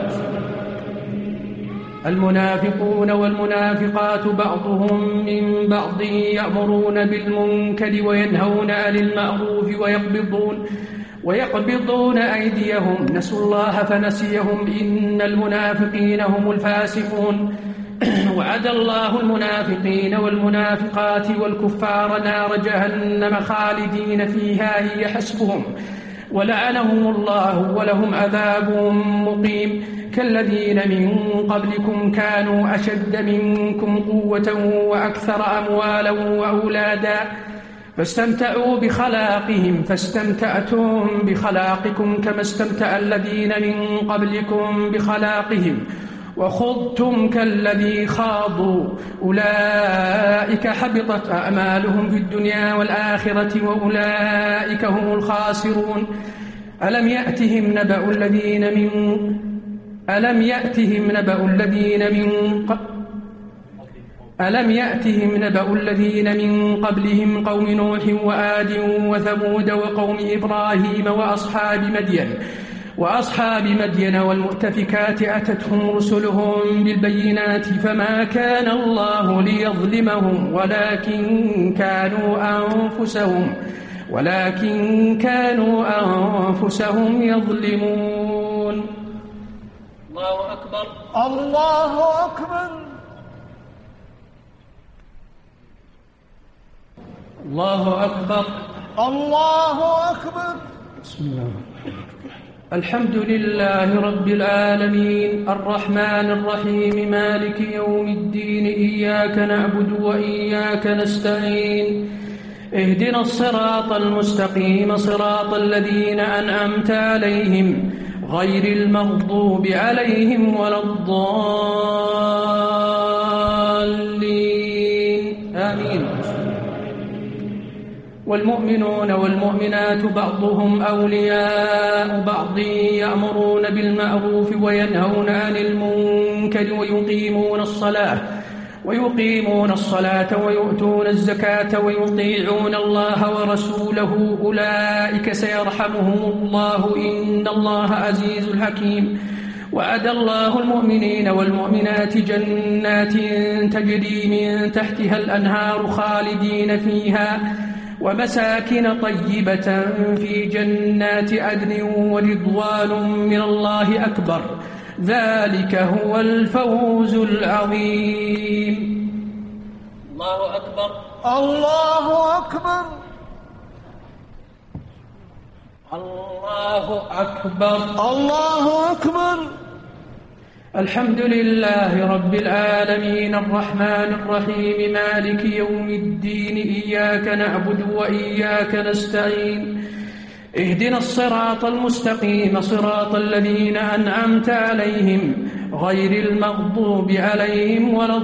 C: المنافقون والمنافقات بعضهم من بعض يأمرون بالمنكر وينهون عن المعروف ويقبضون ويقبضون أيديهم نسوا الله فنسيهم إن المنافقين هم الفاسقون. وعد الله المنافقين والمنافقات والكفار نار جهنم خالدين فيها هي حسبهم ولعنهم الله ولهم عذاب مقيم. كالذين من قبلكم كانوا أشد منكم قوة وأكثر أموالا وأولادا فاستمتعوا بخلاقهم فاستمتعتم بخلاقكم كما استمتع الذين من قبلكم بخلاقهم وخضتم كالذي خاضوا أولئك حبطت أعمالهم في الدنيا والآخرة وأولئك هم الخاسرون ألم يأتهم نبأ الذين من ألم يأتهم نبأ الذين من ألم يأتهم نبأ الذين من قبلهم قوم نوح وآد وثمود وقوم إبراهيم وأصحاب مدين وأصحاب مدين والمؤتفكات أتتهم رسلهم بالبينات فما كان الله ليظلمهم ولكن كانوا أنفسهم ولكن كانوا أنفسهم يظلمون.
A: الله أكبر.
B: الله أكبر.
A: الله أكبر.
B: الله أكبر.
C: بسم الله. الحمد لله رب العالمين الرحمن الرحيم مالك يوم الدين إياك نعبد وإياك نستعين اهدنا الصراط المستقيم صراط الذين أنعمت عليهم غير المغضوب عليهم ولا الضالين آمين. والمؤمنون والمؤمنات بعضهم أولياء بعض يأمرون بالمعروف وينهون عن المنكر ويقيمون الصلاة ويقيمون الصلاة ويؤتون الزكاة ويطيعون الله ورسوله أولئك سيرحمهم الله إن الله عزيز حكيم. وعد الله المؤمنين والمؤمنات جنات تجري من تحتها الأنهار خالدين فيها ومساكن طيبة في جنات عدن ورضوان من الله أكبر ذلك هو الفوز العظيم.
A: الله أكبر.
B: الله أكبر.
A: الله أكبر.
B: الله أكبر.
C: الحمد لله رب العالمين الرحمن الرحيم مالك يوم الدين إياك نعبد وإياك نستعين اهدنا الصراط المستقيم صراط الذين أنعمت عليهم غير المغضوب عليهم ولا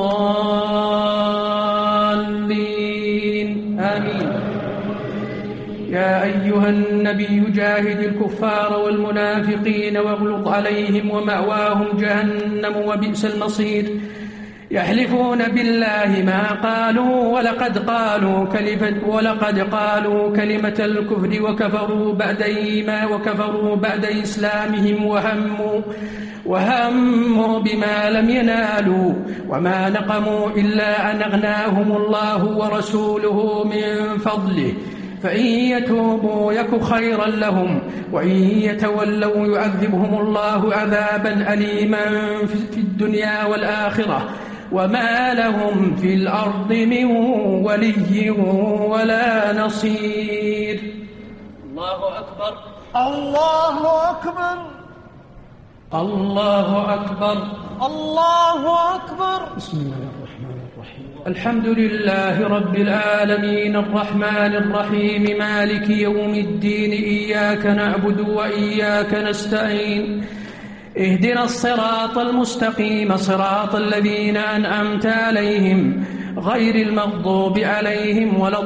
C: الضالين آمين. يا أيها النبي جاهد الكفار والمنافقين واغلظ عليهم ومأواهم جهنم وبئس المصير يحلفون بالله ما قالوا ولقد قالوا كلمة ولقد قالوا كلمة الكفر وكفروا بعد إيما وكفروا بعد إسلامهم وهموا وهموا بما لم ينالوا وما نقموا إلا أن أغناهم الله ورسوله من فضله فإن يتوبوا يك خيرا لهم وإن يتولوا يعذبهم الله عذابا أليما في الدنيا والآخرة وما لهم في الأرض من ولي ولا نصير.
A: الله أكبر.
B: الله أكبر.
C: الله أكبر.
B: الله أكبر.
C: بسم الله الرحمن الرحيم الحمد لله رب العالمين الرحمن الرحيم مالك يوم الدين إياك نعبد وإياك نستعين اهدنا الصراط المستقيم صراط الذين أنعمت عليهم غير المغضوب عليهم ولا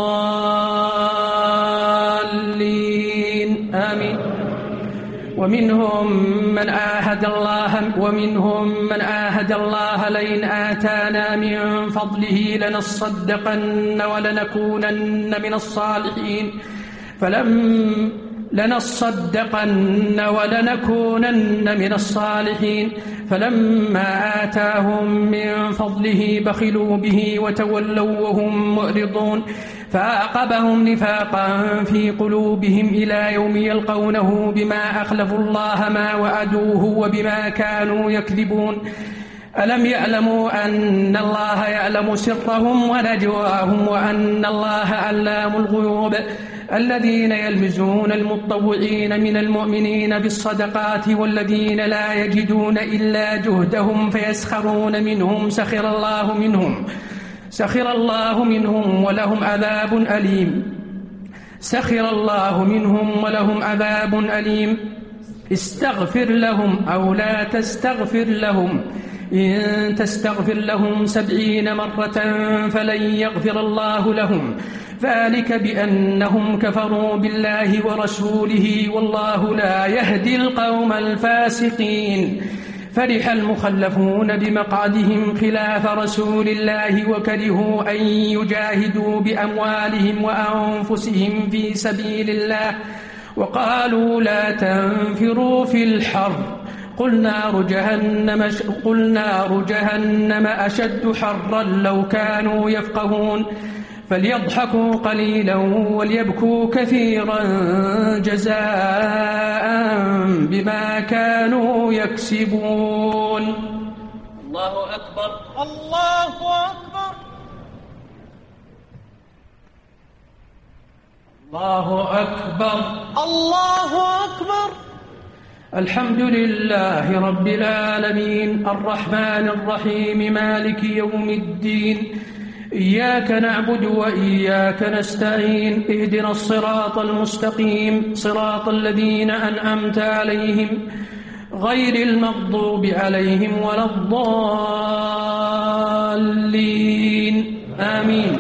C: الضالين آمين. ومنهم من عاهد الله ومنهم من عاهد الله لئن آتانا من فضله لنصدقن ولنكونن من الصالحين فلم لنصدقن ولنكونن من الصالحين فلما آتاهم من فضله بخلوا به وتولوا وهم معرضون فأعقبهم نفاقا في قلوبهم إلى يوم يلقونه بما أخلفوا الله ما وعدوه وبما كانوا يكذبون ألم يعلموا أن الله يعلم سرهم ونجواهم وأن الله علام الغيوب الذين يلمزون المتطوعين من المؤمنين بالصدقات والذين لا يجدون إلا جهدهم فيسخرون منهم سخر الله منهم سخر الله منهم ولهم عذاب أليم سخر الله منهم ولهم عذاب أليم استغفر لهم أو لا تستغفر لهم إن تستغفر لهم سبعين مرة فلن يغفر الله لهم ذلك بأنهم كفروا بالله ورسوله والله لا يهدي القوم الفاسقين فرح المخلفون بمقعدهم خلاف رسول الله وكرهوا أن يجاهدوا بأموالهم وأنفسهم في سبيل الله وقالوا لا تنفروا في الحر قل نار جهنم, قل نار جهنم أشد حرا لو كانوا يفقهون فليضحكوا قليلا وليبكوا كثيرا جزاء بما كانوا يكسبون.
A: الله أكبر
B: الله أكبر
C: الله أكبر
B: الله أكبر.
C: الحمد لله رب العالمين الرحمن الرحيم مالك يوم الدين إياك نعبد وإياك نستعين اهدنا الصراط المستقيم صراط الذين أنعمت عليهم غير المغضوب عليهم ولا الضالين آمين.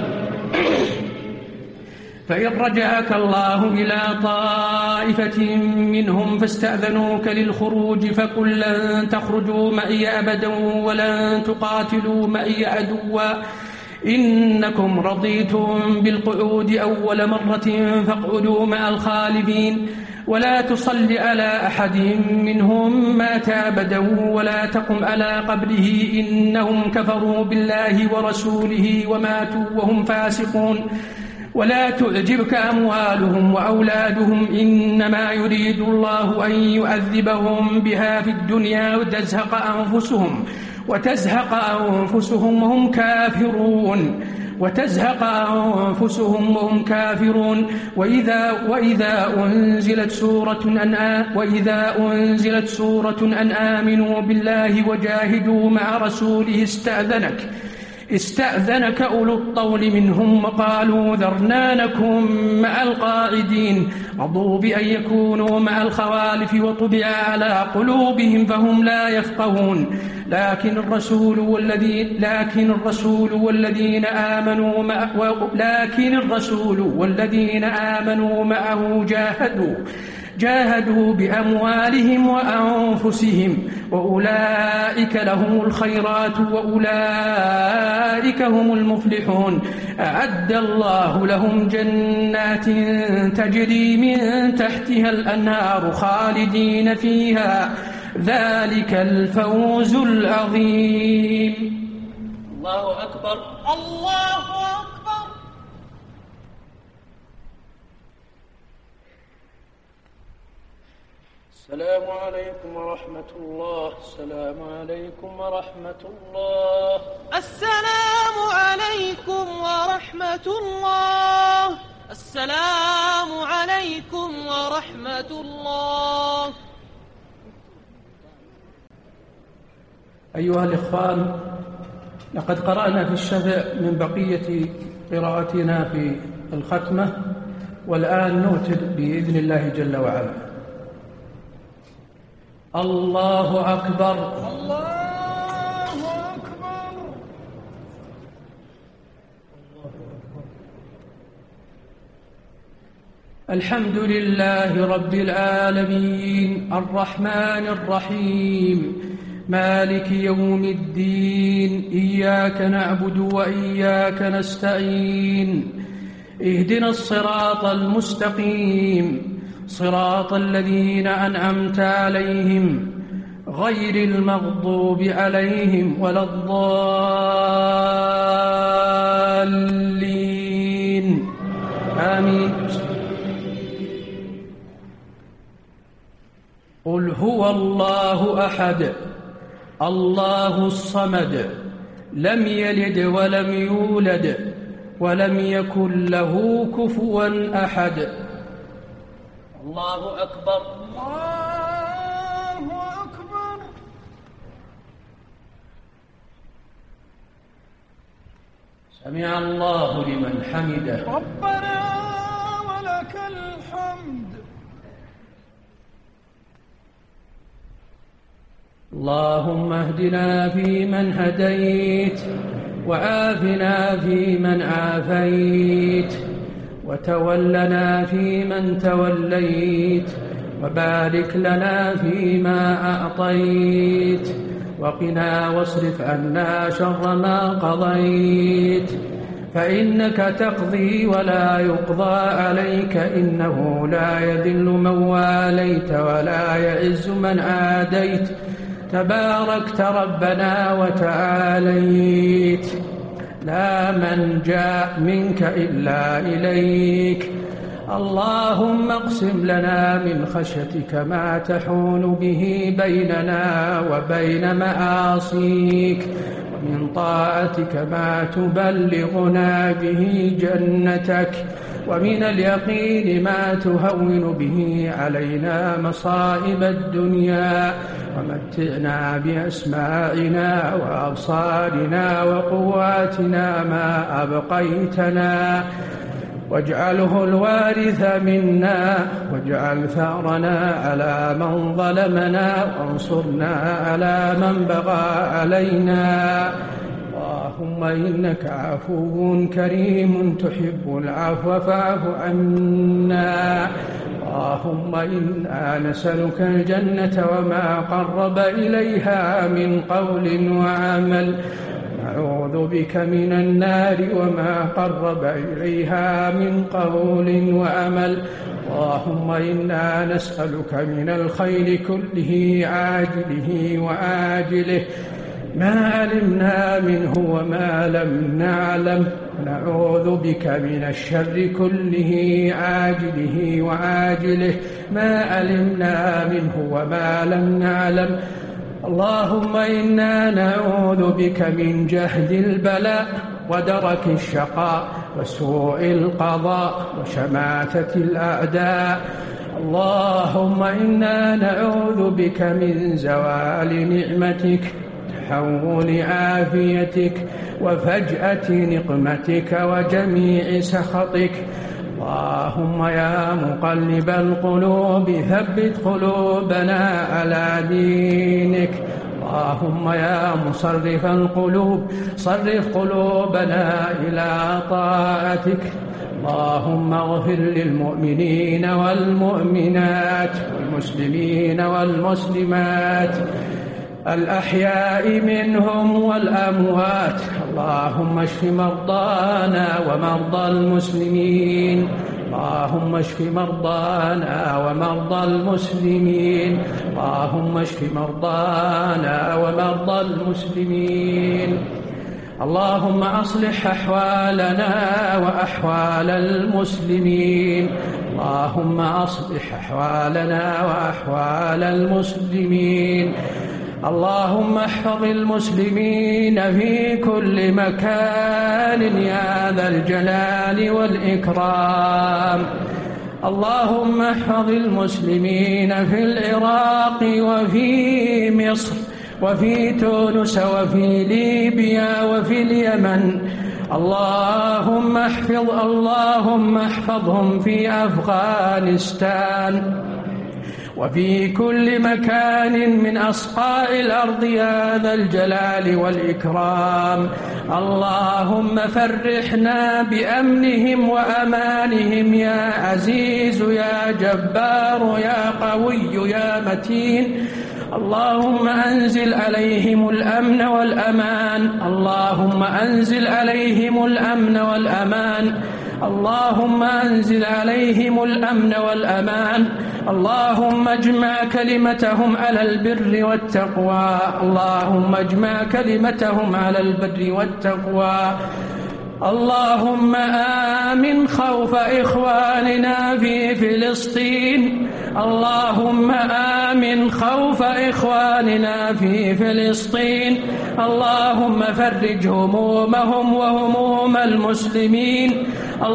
C: فإن رجعك الله إلى طائفة منهم فاستأذنوك للخروج فقل لن تخرجوا معي أبدا ولن تقاتلوا معي عدوا إنكم رضيتم بالقعود أول مرة فاقعدوا مع الخالفين ولا تصل على أحد منهم مات أبدا ولا تقم على قبره إنهم كفروا بالله ورسوله وماتوا وهم فاسقون ولا تعجبك أموالهم وأولادهم إنما يريد الله أن يعذبهم بها في الدنيا وتزهق أنفسهم وتزهق أنفسهم وهم كافرون وتزهق أنفسهم وهم كافرون وإذا وإذا أنزلت سورة أن وإذا أنزلت سورة أن آمنوا بالله وجاهدوا مع رسوله استأذنك استأذنك أولو الطول منهم وقالوا ذرنا نكن مع القاعدين رضوا بأن يكونوا مع الخوالف وطبع على قلوبهم فهم لا يفقهون لكن الرسول والذين لكن الرسول والذين آمنوا مع لكن الرسول والذين آمنوا معه جاهدوا جاهدوا بأموالهم وأنفسهم وأولئك لهم الخيرات وأولئك هم المفلحون أعد الله لهم جنات تجري من تحتها الأنهار خالدين فيها ذلك الفوز العظيم.
A: الله أكبر
B: الله أكبر.
A: السلام عليكم ورحمة الله. السلام عليكم ورحمة الله.
B: السلام عليكم ورحمة الله. السلام عليكم ورحمة الله.
C: أيها الإخوان لقد قرأنا في الشفع من بقية قراءتنا في الختمة والآن نوتر بإذن الله جل وعلا. الله أكبر
B: الله أكبر.
C: الحمد لله رب العالمين الرحمن الرحيم مالك يوم الدين إياك نعبد وإياك نستعين اهدنا الصراط المستقيم صراط الذين أنعمت عليهم غير المغضوب عليهم ولا الضالين آمين. قل هو الله أحد الله الصمد لم يلد ولم يولد ولم يكن له كفوا أحد.
A: الله أكبر.
B: الله أكبر.
C: سمع الله لمن حمده.
B: ربنا ولك الحمد.
C: اللهم اهدنا فيمن هديت، وعافنا فيمن عافيت، وتولنا فيمن توليت، وبارك لنا فيما أعطيت، وقنا واصرف عنا شر ما قضيت، فإنك تقضي ولا يقضى عليك، إنه لا يذل من واليت ولا يعز من عاديت، تباركت ربنا وتعاليت، لا ملجأ منك إلا إليك. اللهم اقسم لنا من خشيتك ما تحول به بيننا وبين معاصيك، ومن طاعتك ما تبلغنا به جنتك، ومن اليقين ما تهون به علينا مصائب الدنيا، ومتعنا بأسماعنا وأبصارنا وقواتنا ما أبقيتنا، واجعله الوارث منا، واجعل ثأرنا على من ظلمنا، وانصرنا على من بغى علينا. اللهم إنك عفو كريم تحب العفو فاعف عنا. اللهم إنا نسألك الجنة وما قرب إليها من قول وعمل، نعوذ بك من النار وما قرب إليها من قول وعمل. اللهم إنا نسألك من الخير كله عاجله وآجله، ما علمنا منه وما لم نعلم، نعوذ بك من الشر كله عاجله وآجله، ما علمنا منه وما لم نعلم. اللهم إنا نعوذ بك من جهد البلاء ودرك الشقاء وسوء القضاء وشماتة الأعداء. اللهم إنا نعوذ بك من زوال نعمتك، تحول عافيتك، وفجأة نقمتك، وجميع سخطك. اللهم يا مقلب القلوب ثبت قلوبنا على دينك. اللهم يا مصرف القلوب صرف قلوبنا إلى طاعتك. اللهم اغفر للمؤمنين والمؤمنات والمسلمين والمسلمات الأحياء منهم والأموات. اللهم اشف مرضانا ومرضى المسلمين. اللهم اشف مرضانا ومرضى المسلمين. اللهم اشف مرضانا ومرضى المسلمين. اللهم أصلح أحوالنا وأحوال المسلمين. اللهم أصلح أحوالنا وأحوال المسلمين. اللهم احفظ المسلمين في كل مكان يا ذا الجلال والإكرام. اللهم احفظ المسلمين في العراق وفي مصر وفي تونس وفي ليبيا وفي اليمن. اللهم احفظ اللهم احفظهم في أفغانستان وفي كل مكان من أصقاع الأرض يا ذا الجلال والإكرام. اللهم فرحنا بأمنهم وأمانهم يا عزيز يا جبار يا قوي يا متين. اللهم أنزل عليهم الأمن والأمان. اللهم أنزل عليهم الأمن والأمان. اللهم أنزل عليهم الأمن والأمان. اللهم اجمع كلمتهم على البر والتقوى. اللهم اجمع كلمتهم على البر والتقوى. اللهم آمن خوف إخواننا في فلسطين اللهم آمن خوف إخواننا في فلسطين اللهم فرج همومهم وهموم المسلمين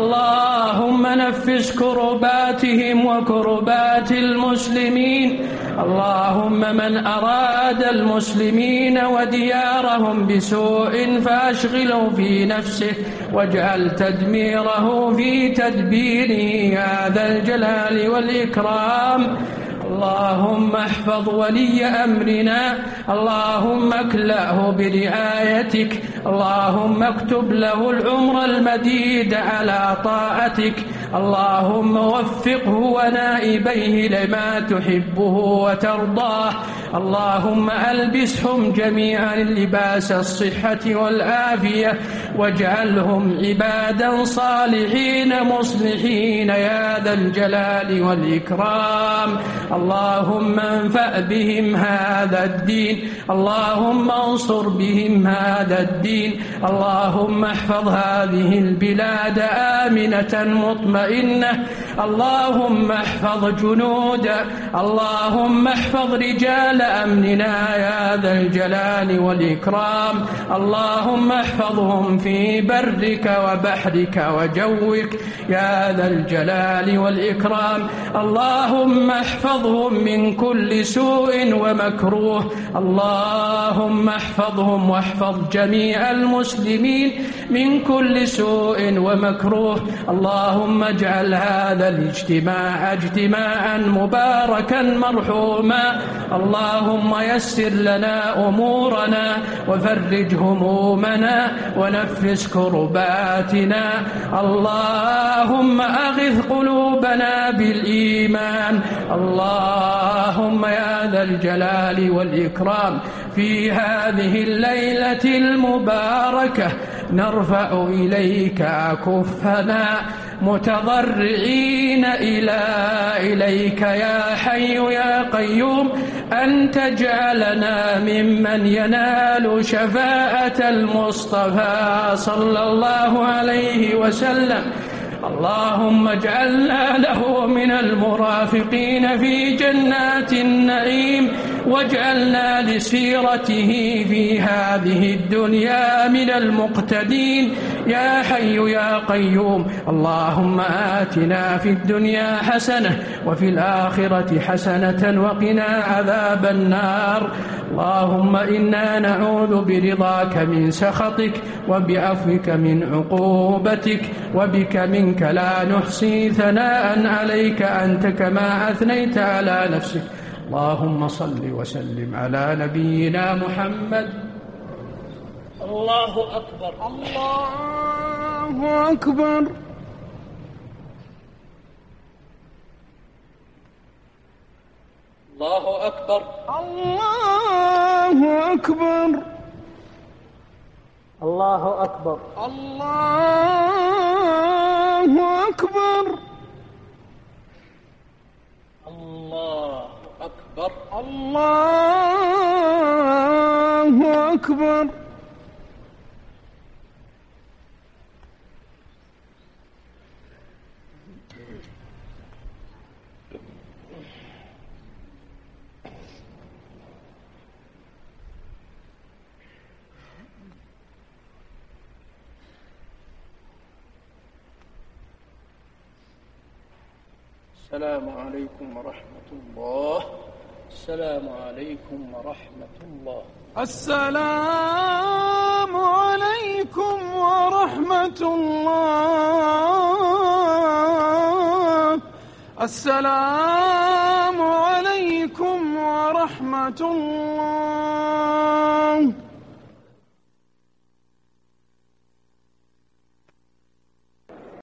C: اللهم نفس كرباتهم وكربات المسلمين اللهم من أراد المسلمين وديارهم بسوء فأشغله في نفسه واجعل تدميره في تدبيره يا ذا الجلال والإكرام اللهم احفظ ولي أمرنا اللهم اكلأه برعايتك اللهم اكتب له العمر المديد على طاعتك اللهم وفقه ونائبيه لما تحبه وترضاه اللهم ألبسهم جميعا لباس الصحة والعافية واجعلهم عبادا صالحين مصلحين يا ذا الجلال والإكرام اللهم انفع بهم هذا الدين اللهم انصر بهم هذا الدين اللهم احفظ هذه البلاد آمنة مطمئنة اللهم احفظ جنود اللهم احفظ رجال أمننا يا ذا الجلال والإكرام اللهم احفظهم في برك وبحرك وجوك يا ذا الجلال والإكرام اللهم احفظهم من كل سوء ومكروه اللهم احفظهم واحفظ جميع المسلمين من كل سوء ومكروه اللهم اجعل هذا الاجتماع اجتماعا مباركا مرحوما اللهم يسر لنا أمورنا وفرج همومنا ونفس كرباتنا اللهم أغث قلوبنا بالإيمان اللهم يا ذا الجلال والإكرام في هذه الليلة المباركة نرفع إليك أكفنا متضرعين إلى إليك يا حي يا قيوم أن تجعلنا ممن ينال شفاعة المصطفى صلى الله عليه وسلم اللهم اجعلنا له من المرافقين في جنات النعيم واجعلنا لسيرته في هذه الدنيا من المقتدين يا حي يا قيوم اللهم آتنا في الدنيا حسنة وفي الآخرة حسنة وقنا عذاب النار اللهم إنا نعوذ برضاك من سخطك وبعفوك من عقوبتك وبك منك لا نحصي ثناء عليك أنت كما أثنيت على نفسك اللهم صل وسلم على نبينا محمد
A: الله أكبر
B: الله أكبر
A: الله أكبر
B: الله أكبر
A: الله أكبر
B: الله أكبر
A: الله أكبر
B: الله أكبر
A: السلام عليكم ورحمة الله السلام عليكم ورحمة الله
B: السلام عليكم ورحمة الله السلام عليكم ورحمة الله